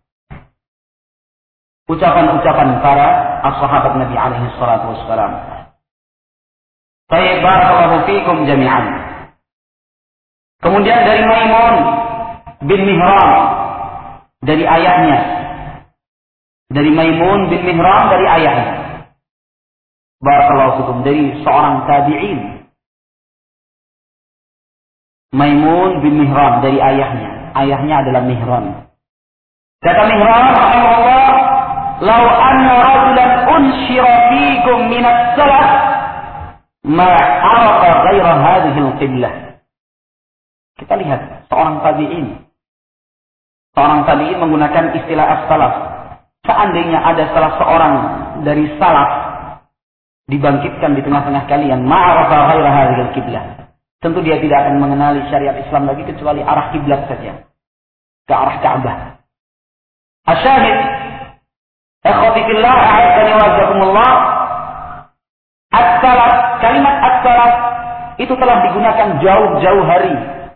[SPEAKER 1] ucapan-ucapan para as-sahabat Nabi alaihi salatu wassalam. Baik, barakallahu fikum jami'an. Kemudian dari Maimun bin Mihran, dari ayahnya. Dari Maimun bin Mihran, dari ayahnya. Barakallahu fikum, dari seorang tabi'in. Maimun bin Mihran, dari ayahnya. Ayahnya adalah Mihran. Kata Mihran rahimahullah, "Lau anna rajulan unshira fikum min as-salaf ma 'arafa ghaira hadhihi al-qiblah." Kita lihat seorang tabi'in. Seorang tabi'in menggunakan istilah as-salaf. Seandainya ada salah seorang dari salaf dibangkitkan di tengah-tengah kalian, ma 'arafa ghaira hadhihi al-qiblah, tentu dia tidak akan mengenali syariat Islam lagi kecuali arah kiblat saja, ke arah Ka'bah. Asyahid, ikhwati fillah, a'azzani wa jalla, as-salaf, kalimat as-salaf itu telah digunakan jauh-jauh hari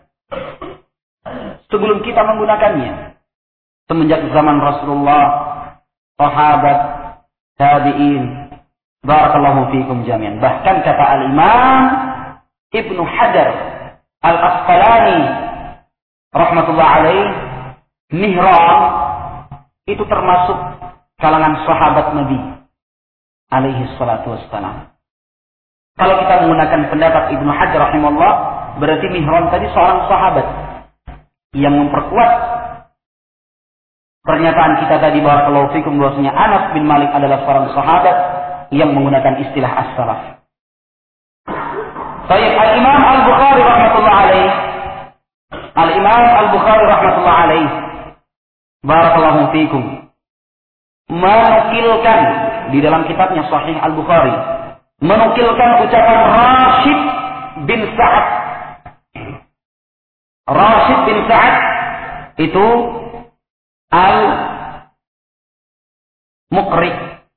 [SPEAKER 1] sebelum kita menggunakannya. Semenjak zaman Rasulullah, sahabat, tabi'in, barakallahu fikum jami'an. Bahkan kata al-Imam Ibnu Hajar al-Asqalani rahmatullah alaih, Mihran itu termasuk kalangan sahabat Nabi alaihi salatu wassalam. Kalau kita menggunakan pendapat Ibnu Hajar rahimahullah, berarti Mihran tadi seorang sahabat yang memperkuat pernyataan kita tadi barakallahu fikum bahwasanya Anas bin Malik adalah seorang sahabat yang menggunakan istilah as-salaf. Baik, Al-Imam Al-Bukhari rahmatullah alaih, Al-Imam Al-Bukhari rahmatullah alaih, barakallahu fikum, menukilkan di dalam kitabnya Sahih Al-Bukhari, menukilkan ucapan Rashid bin Sa'ad. Rashid bin Sa'ad itu Al-Muqri,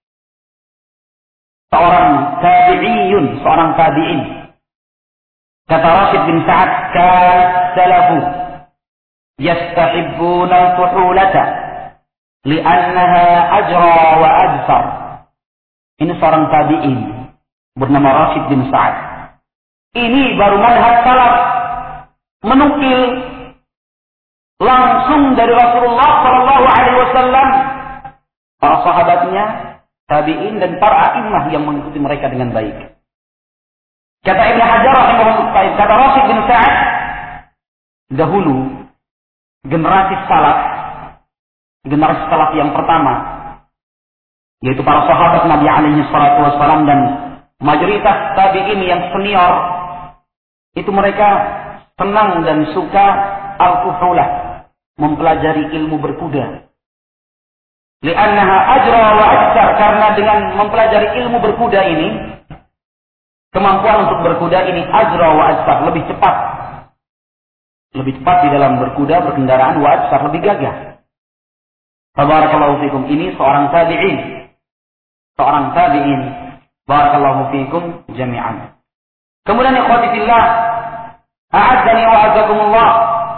[SPEAKER 1] seorang tabi'iyun, seorang tabi'in. Kata Rashid bin Sa'ad, "Kas-salafu yastahibbuna al-fuhulata li'annaha ajra wa ajsar." Ini seorang tabi'in bernama Rashid bin Sa'ad. Ini baru manhaj salaf, menukil langsung dari Rasulullah sallallahu alaihi wasallam, para sahabatnya, tabi'in dan para a'immah yang mengikuti mereka dengan baik. Kata Ibnu Hajar rahimahullah, kata Rashid bin Sa'ad, dahulu generasi salaf, generasi salaf yang pertama, yaitu para sahabat Nabi alaihi salatu wassalam dan mayoritas tabi'in yang senior, itu mereka senang dan suka al-fuhulah, mempelajari ilmu berkuda. Li'annaha ajra wa aktsar, karena dengan mempelajari ilmu berkuda ini, kemampuan untuk berkuda ini ajra wa aktsar, lebih cepat. Lebih cepat di dalam berkuda, berkendaraan, wa aktsar, lebih gagah. Barakallahu fikum, ini seorang tabi'in. Seorang tabi'in. Barakallahu fikum jami'an. Kemudian ikhwati fillah, a'azzani wa a'azzakumullah.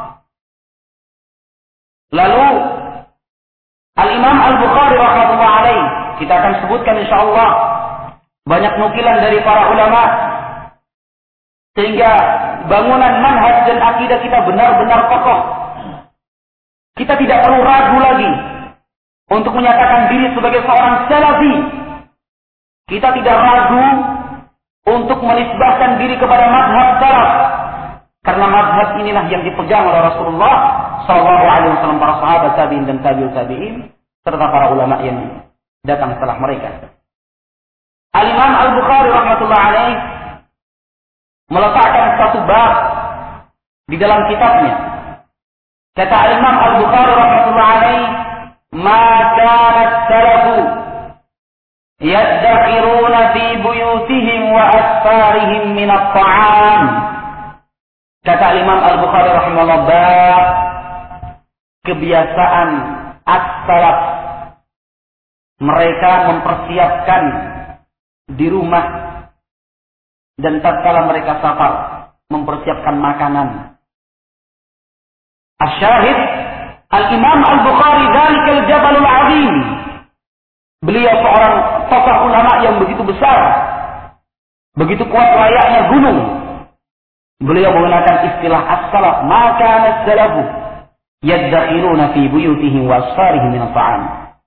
[SPEAKER 1] Lalu Al-Imam Al-Bukhari rahmatullah alaih, kita akan sebutkan insyaallah banyak nukilan dari para ulama sehingga bangunan manhaj dan akidah kita benar-benar kokoh. Kita tidak perlu ragu lagi untuk menyatakan diri sebagai seorang salafi. Kita tidak ragu untuk menisbahkan diri kepada mazhab salaf, karena mazhab inilah yang dipegang oleh Rasulullah sallallahu alaihi wasallam, para sahabat, tabi'in dan tabi'ut tabi'in, serta para ulama yang datang setelah mereka. Al-Imam Al-Bukhari rahmatullah alaih meletakkan satu bab di dalam kitabnya. Kata Al-Imam Al-Bukhari rahmatullah alaih, "Ma kana as-salafu yaddakhiruna fi buyutihim wa asfarihim min at-ta'am." Kata Imam Al-Bukhari rahimahullah, bab kebiasaan as-salaf, mereka mempersiapkan di rumah dan tatkala mereka safar mempersiapkan makanan. Asy-syahid Al-Imam Al-Bukhari dzalikal jabalul azim. Beliau seorang tokoh ulama yang begitu besar, begitu kuat layaknya gunung. Beliau menggunakan istilah as-salaf, maka as-salafu yaddakhiruna fi buyutihim wa asfarihim min at-ta'am.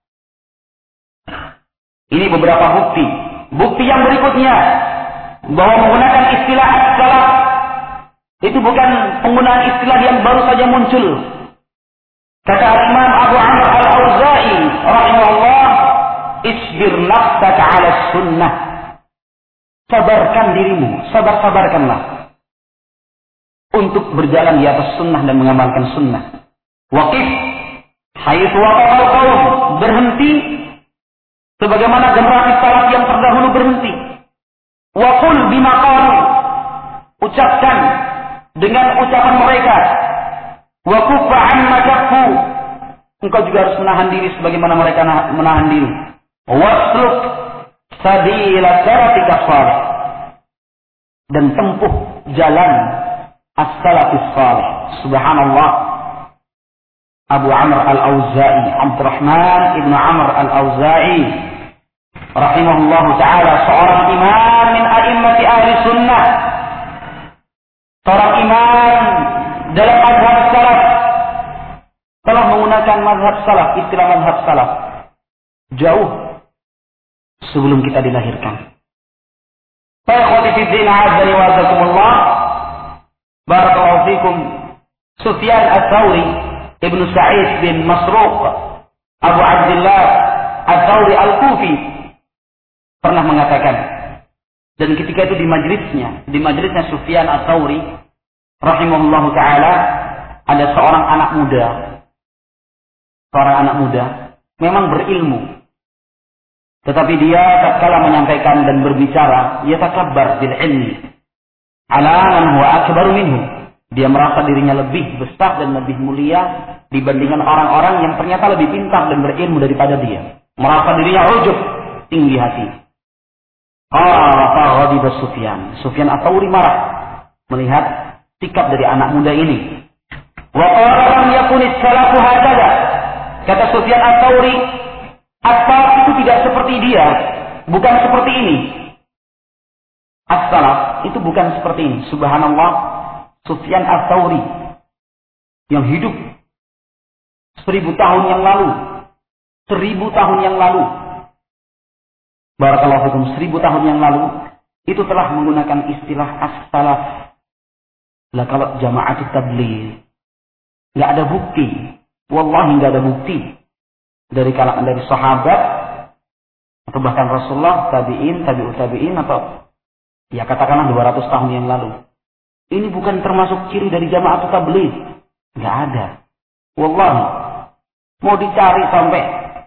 [SPEAKER 1] Ini beberapa bukti. Bukti yang berikutnya bahwa menggunakan istilah as-salaf itu bukan penggunaan istilah yang baru saja muncul. Kata Imam Abu Amr Al-Auza'i rahimahullah, "Isbir nafsaka 'ala sunnah." Sabarkan dirimu, sabar-sabarkanlah untuk berjalan di atas sunnah dan mengamalkan sunnah. Waqif haitsu waqafal qaum, berhenti sebagaimana generasi salaf yang terdahulu berhenti. Wa qul bima qalu, ucapkan dengan ucapan mereka. Wa kuffa amma kaffu, engkau juga harus menahan diri sebagaimana mereka menahan diri. Wasluk sabila salatika salih, dan tempuh jalan as-salafus salih. Subhanallah. Abu Amr Al-Auza'i, Abdurrahman ibnu Amr Al-Auza'i rahimahullahu ta'ala, seorang imam min a'immati ahli sunnah, seorang imam dalam mazhab salaf, telah menggunakan mazhab salaf, istilah mazhab salaf jauh sebelum kita dilahirkan. Fa ikhwati fi din, a'azzani wa a'azzakumullah, barakallahu fikum. Sufyan Ats-Tsauri, Ibnu Sa'id bin Masruq, Abu Abdullah Ats-Tsauri Al-Kufi pernah mengatakan, dan ketika itu di majlisnya, di majlisnya Sufyan Ats-Tsauri rahimahullahu ta'ala, ada seorang anak muda, seorang anak muda, memang berilmu, tetapi dia tatkala menyampaikan dan berbicara, ia takabbar bil ilmi ala man huwa akbaru minhu. Dia merasa dirinya lebih besar dan lebih mulia dibandingkan orang-orang yang ternyata lebih pintar dan berilmu daripada dia. Merasa dirinya ujub, tinggi hati. Qala faghadiba Sufyan. Sufyan Ats-Tsauri marah melihat sikap dari anak muda ini. Wa qala lam yakun as-salafu hakadha. Kata Sufyan Ats-Tsauri, as-salaf itu tidak seperti dia, bukan seperti ini. As-salaf itu bukan seperti ini. Subhanallah. Sufyan Ats-Tsauri yang hidup seribu tahun yang lalu, seribu tahun yang lalu, barakallahu fikum, seribu tahun yang lalu, itu telah menggunakan istilah as-salaf. Lah kalau jamaah tabligh, nggak ada bukti, wallahi nggak ada bukti dari kalangan dari sahabat atau bahkan Rasulullah, tabi'in, tabi'ut tabi'in, atau ya katakanlah dua ratus tahun yang lalu. Ini bukan termasuk ciri dari jamaah tabligh. Nggak ada. Wallahi. Mau dicari sampai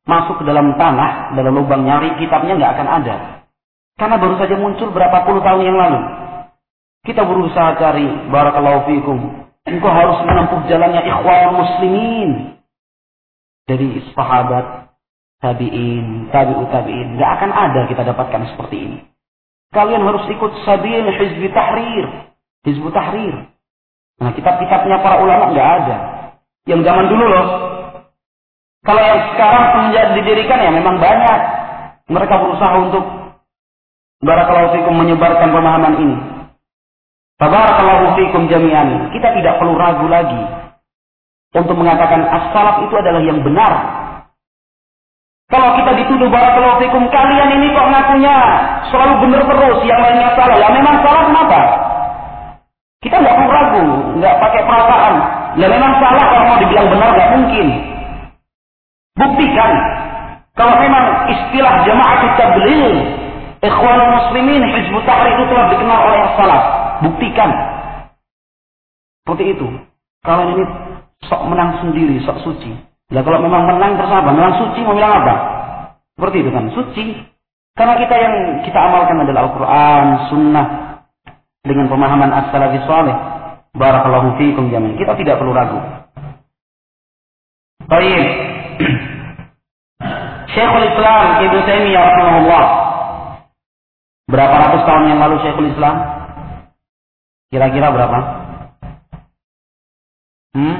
[SPEAKER 1] masuk ke dalam tanah, dalam lubang nyari kitabnya nggak akan ada. Karena baru saja muncul berapa puluh tahun yang lalu. Kita berusaha cari, barakallahu fikum. Engkau harus menempuh jalannya ikhwan muslimin. Dari sahabat, tabi'in, tabi'ut tabi'in. Nggak akan ada kita dapatkan seperti ini. Kalian harus ikut sabil hizbi tahrir. Hizbu tahrir. Nah, kitab-kitabnya para ulama nggak ada. Yang zaman dulu loh. Kalau yang sekarang semenjak didirikan ya memang banyak. Mereka berusaha untuk barakallahu fikum menyebarkan pemahaman ini. Tabarakallahu fikum jami'an. Kita tidak perlu ragu lagi untuk mengatakan as-salaf itu adalah yang benar. Kalau kita dituduh barakallahu fikum, kalian ini kok ngakunya selalu benar terus, yang lainnya salah. Ya memang salah kenapa? Kita nggak perlu ragu, nggak pakai perasaan. Ya memang salah, kalau mau dibilang benar nggak mungkin. Buktikan. Kalau memang istilah Jama'atut Tabligh, Ikhwanul Muslimin, Hizbut Tahrir itu telah dikenal oleh as-salaf. Buktikan. Seperti itu. Kalian ini sok menang sendiri, sok suci. Nah kalau memang menang terus apa? Menang suci mau bilang apa? Seperti itu kan, suci. Karena kita yang kita amalkan adalah Al-Quran, Sunnah, dengan pemahaman as-salafi salih. Barakallahu fiikum jami'an. Kita tidak perlu ragu. Baik. Syekhul Islam Ibnu Taimiyah rahimahullah. Berapa ratus tahun yang lalu Syekhul Islam? Kira-kira berapa? Hmm?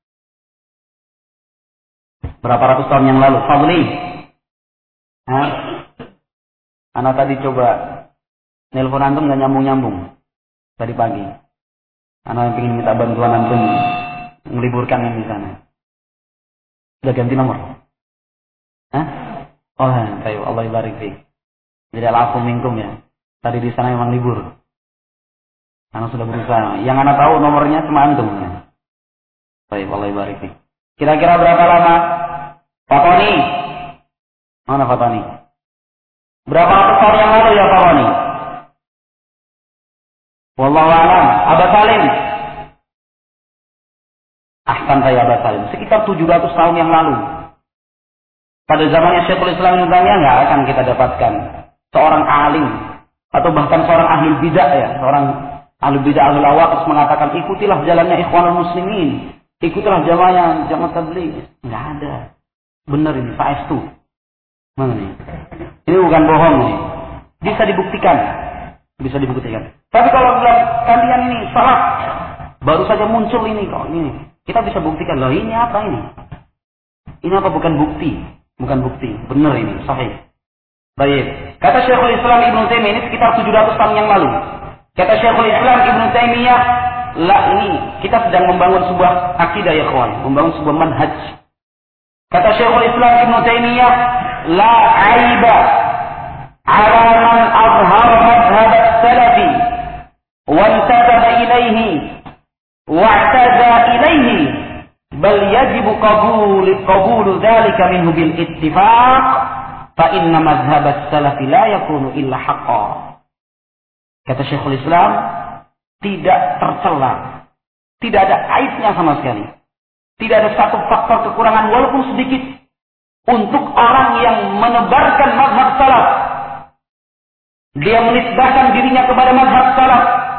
[SPEAKER 1] Berapa ratus tahun yang lalu? Fadli. Hah? Anak tadi coba nelpon antum nggak nyambung-nyambung tadi pagi. Anak yang ingin minta bantuan antum meliburkan yang di sana. Sudah ganti nomor? Hah? Oh, ayo Allah ibarik fiik. Jadi al-afu minkum ya. Tadi di sana memang libur. Anak sudah berusaha. Yang anak tahu nomornya cuma antum. Ya. Baik, Allah ibarik fiik. Kira-kira berapa lama? Fatoni. Mana Fatoni? Berapa ratus tahun yang lalu ya Fatoni? Wallahu a'lam. Aba Salim. Ahsan saya Aba Salim. Sekitar tujuh ratus tahun yang lalu. Pada zamannya Syekhul Islam Ibnu Taimiyah nggak akan kita dapatkan seorang alim atau bahkan seorang ahli bidah ya, seorang ahli bidah ahli lawaqis mengatakan ikutilah jalannya Ikhwanul Muslimin, ikutilah jalannya Jamaah Tabligh. Nggak ada. Benar ini, faestu. Mana nih? Ini bukan bohong nih. Bisa dibuktikan. Bisa dibuktikan. Tapi kalau bilang kalian ini salah, baru saja muncul ini kok ini. Kita bisa buktikan loh ini apa ini? Ini apa bukan bukti? Bukan bukti. Benar ini, sahih. Baik. Kata Syekhul Islam Ibnu Taimiyah ini sekitar tujuh ratus tahun yang lalu. Kata Syekhul Islam Ibnu Taimiyah, lah ini kita sedang membangun sebuah akidah ya kawan, membangun sebuah manhaj. Kata Syekhul Islam Ibnu Taimiyah, la aiba ala man azhar madhhab as-salafi wa intasaba ilayhi wa i'taza ilayhi bal yajibu qabul qabul dhalika minhu bil ittifaq fa inna madhhab as-salafi la yakunu illa haqqan. Kata Syekhul Islam, tidak tercela, tidak ada aibnya sama sekali. Tidak ada satu faktor kekurangan walaupun sedikit untuk orang yang menebarkan mazhab salaf. Dia menisbahkan dirinya kepada mazhab salaf.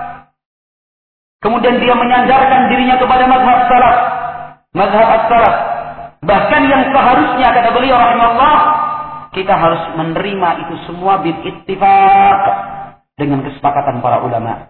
[SPEAKER 1] Kemudian dia menyandarkan dirinya kepada mazhab salaf, mazhab as-salaf. Bahkan yang seharusnya kata beliau rahimahullah, kita harus menerima itu semua bil ittifaq, dengan kesepakatan para ulama.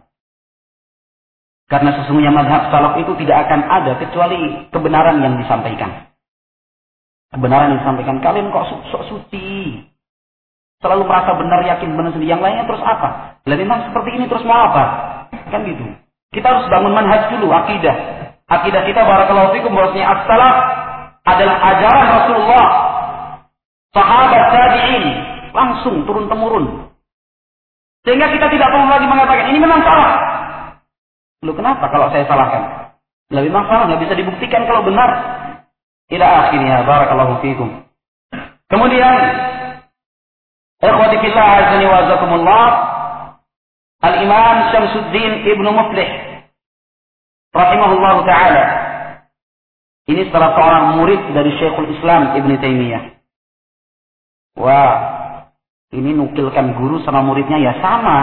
[SPEAKER 1] Karena sesungguhnya mazhab salaf itu tidak akan ada kecuali kebenaran yang disampaikan. Kebenaran yang disampaikan. Kalian kok sok suci, selalu merasa benar, yakin benar sendiri. Yang lainnya terus apa? Lah memang seperti ini terus mau apa? Kan gitu. Kita harus bangun manhaj dulu, akidah. Akidah kita barakallahu fikum bahwasanya as-salaf adalah ajaran Rasulullah, sahabat, tabi'in, langsung turun temurun. Sehingga kita tidak perlu lagi mengatakan ini memang salah. Loh kenapa kalau saya salahkan? Lah memang salah, nggak bisa dibuktikan kalau benar. Ila akhirnya barakallahu fikum. Kemudian ikhwati fillah azani wa jazakumullah, Al-Imam Syamsuddin Ibnu Muflih rahimahullahu taala. Ini salah seorang murid dari Syekhul Islam Ibnu Taimiyah. Wah, ini nukilkan guru sama muridnya ya sama.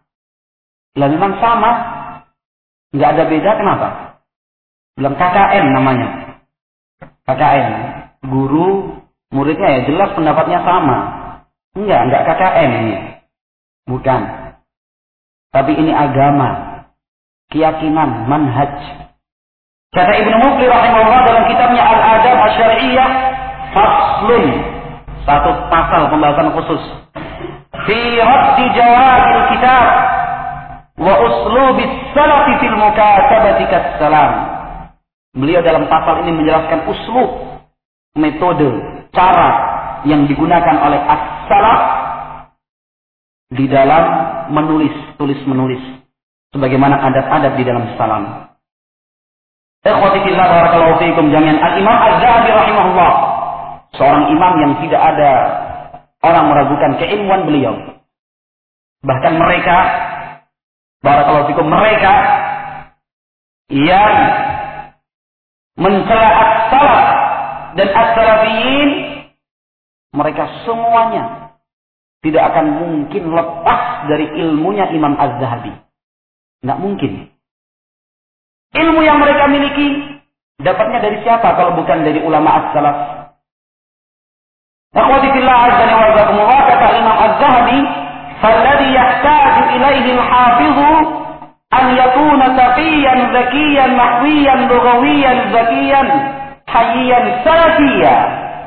[SPEAKER 1] Lah memang sama. Nggak ada beda, kenapa? Bilang K K N namanya. K K N. Guru, muridnya ya jelas pendapatnya sama. Enggak, enggak K K N ini. Bukan. Tapi ini agama. Keyakinan, manhaj. Kata Ibnu Muqbil rahimahullah dalam kitabnya Al-Adab Asy-Syar'iyyah, faslun, satu pasal pembahasan khusus. Fi raddi jawahiril kitab wa uslubis salafi fil mukatabati kas-salam. Beliau dalam pasal ini menjelaskan uslub, metode, cara yang digunakan oleh as-salaf di dalam menulis, tulis menulis, sebagaimana adat-adat di dalam salam. Ikhwati fillah barakallahu fiikum jami'an. Al-Imam Az-Zahabi rahimahullah, seorang imam yang tidak ada orang meragukan keilmuan beliau. Bahkan mereka, barakallahu fiikum, mereka yang mencela as-salaf dan as-salafiyin, mereka semuanya tidak akan mungkin lepas dari ilmunya Imam Az-Zahabi. Tidak mungkin. Ilmu yang mereka miliki dapatnya dari siapa kalau bukan dari ulama as-salaf? Akhwati fillah azza wa jalla, kata Imam Az-Zahabi, "Falladhi yahtaju ilaihi al-hafizu an yakuna taqiyan zakiyan mahwiyan lughawiyan zakiyan hayyan salafiyyan."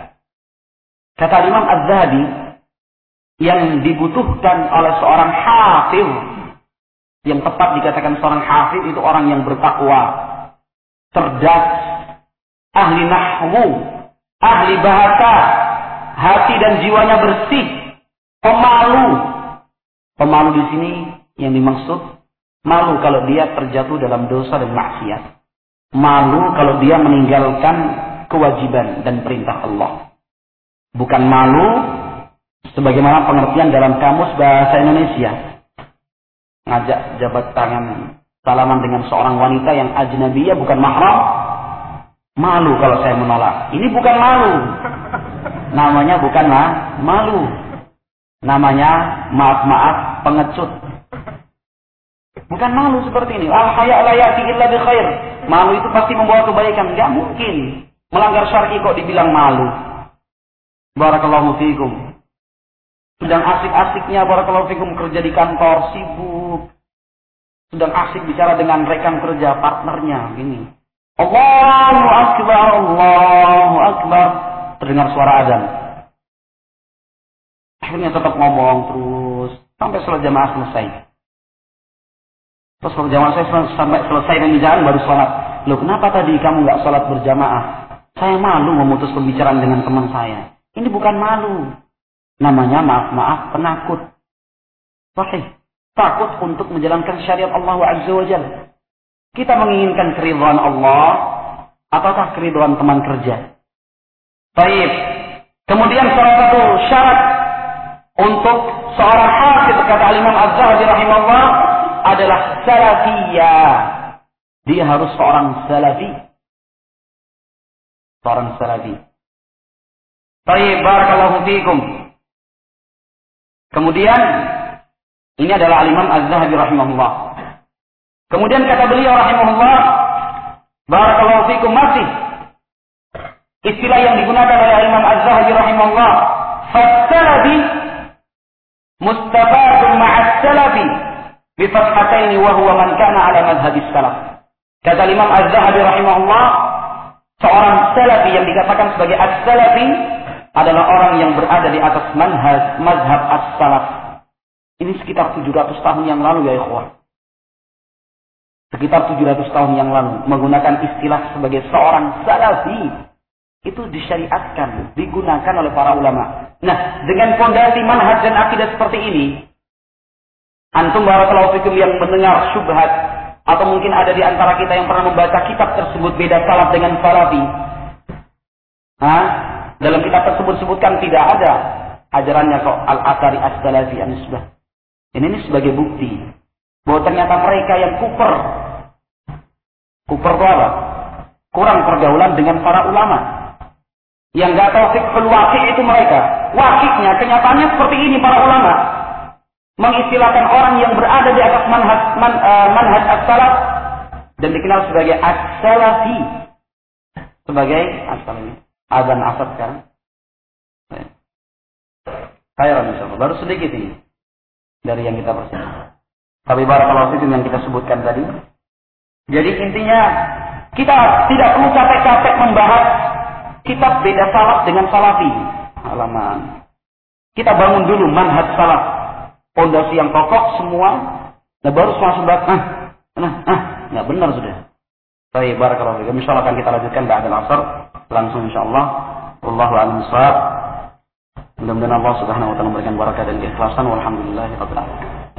[SPEAKER 1] Kata Imam Az-Zahabi, yang dibutuhkan oleh seorang hafiz, yang tepat dikatakan seorang hafiz itu orang yang bertakwa, cerdas, ahli nahwu, ahli bahasa, hati dan jiwanya bersih, pemalu. Pemalu di sini yang dimaksud malu kalau dia terjatuh dalam dosa dan maksiat. Malu kalau dia meninggalkan kewajiban dan perintah Allah. Bukan malu sebagaimana pengertian dalam kamus bahasa Indonesia. Ngajak jabat tangan, salaman dengan seorang wanita yang ajnabiyah bukan mahram. Malu kalau saya menolak. Ini bukan malu. Namanya bukan malu. Namanya maaf-maaf pengecut. Bukan malu seperti ini. Al-haya' la ya'ti illa bi khair. Malu itu pasti membawa kebaikan. Enggak mungkin. Melanggar syar'i kok dibilang malu. Barakallahu fiikum. Sedang asik-asiknya barakallahu fikum kerja di kantor, sibuk. Sedang asik bicara dengan rekan kerja, partnernya, gini. Allahu Akbar, Allahu Akbar. Terdengar suara azan. Akhirnya tetap ngomong terus sampai sholat jamaah selesai. Terus sholat jamaah selesai, sampai selesai pembicaraan baru sholat. Loh, kenapa tadi kamu nggak sholat berjamaah? Saya malu memutus pembicaraan dengan teman saya. Ini bukan malu. Namanya maaf-maaf penakut. Sahih. Takut untuk menjalankan syariat Allah Azza wa Jalla. Kita menginginkan keridhaan Allah ataukah keridhaan teman kerja? Baik. Kemudian salah satu syarat untuk seorang hafiz kata Imam Az-Zahabi rahimahullah adalah salafiyah. Dia harus seorang salafi. Seorang salafi. Baik, barakallahu fiikum. Kemudian ini adalah Imam Az-Zahabi rahimahullah. Kemudian kata beliau rahimahullah, barakallahu fikum, masih istilah yang digunakan oleh Imam Az-Zahabi rahimahullah, fas-salafi mustafadun ma'as salafi bi fathataini wa huwa man kana ala madhhabis salaf. Kata Imam Az-Zahabi rahimahullah, seorang salafi yang dikatakan sebagai as-salafi adalah orang yang berada di atas manhaj mazhab as-salaf. Ini sekitar tujuh ratus tahun yang lalu ya ikhwah. Sekitar tujuh ratus tahun yang lalu menggunakan istilah sebagai seorang salafi itu disyariatkan, digunakan oleh para ulama. Nah, dengan fondasi manhaj dan akidah seperti ini, antum barakallahu fikum yang mendengar syubhat atau mungkin ada di antara kita yang pernah membaca kitab tersebut beda salaf dengan salafi. Hah? Dalam kitab tersebut sebutkan tidak ada ajarannya kok al-athari as-salafi an-nisbah. Ini, ini sebagai bukti bahwa ternyata mereka yang kuper. Kuper itu apa? Kurang pergaulan dengan para ulama. Yang gak tahu fiqhul waqi' itu mereka. wakiknya, kenyataannya seperti ini para ulama. Mengistilahkan orang yang berada di atas manhaj, man, uh, manhaj as-salaf dan dikenal sebagai as-salafi. Sebagai as-salafi. Azan asar sekarang. Khairan insyaallah. Baru sedikit ini dari yang kita persiapkan. Tapi barakallahu fikum yang kita sebutkan tadi. Jadi intinya kita tidak perlu capek-capek membahas kitab beda salaf dengan salafi. Halaman. Kita bangun dulu manhaj salaf. Pondasi yang kokoh semua. Nah baru masuk bahas. Ah, nah, ah, nggak benar sudah. Baik, barakallahu fikum. Insyaallah akan kita lanjutkan ba'da al-'asr langsung insyaallah. Wallahu a'lam bishawab. Mudah-mudahan Allah Subhanahu wa taala memberikan barakah dan keikhlasan. Walhamdulillahirabbil alamin.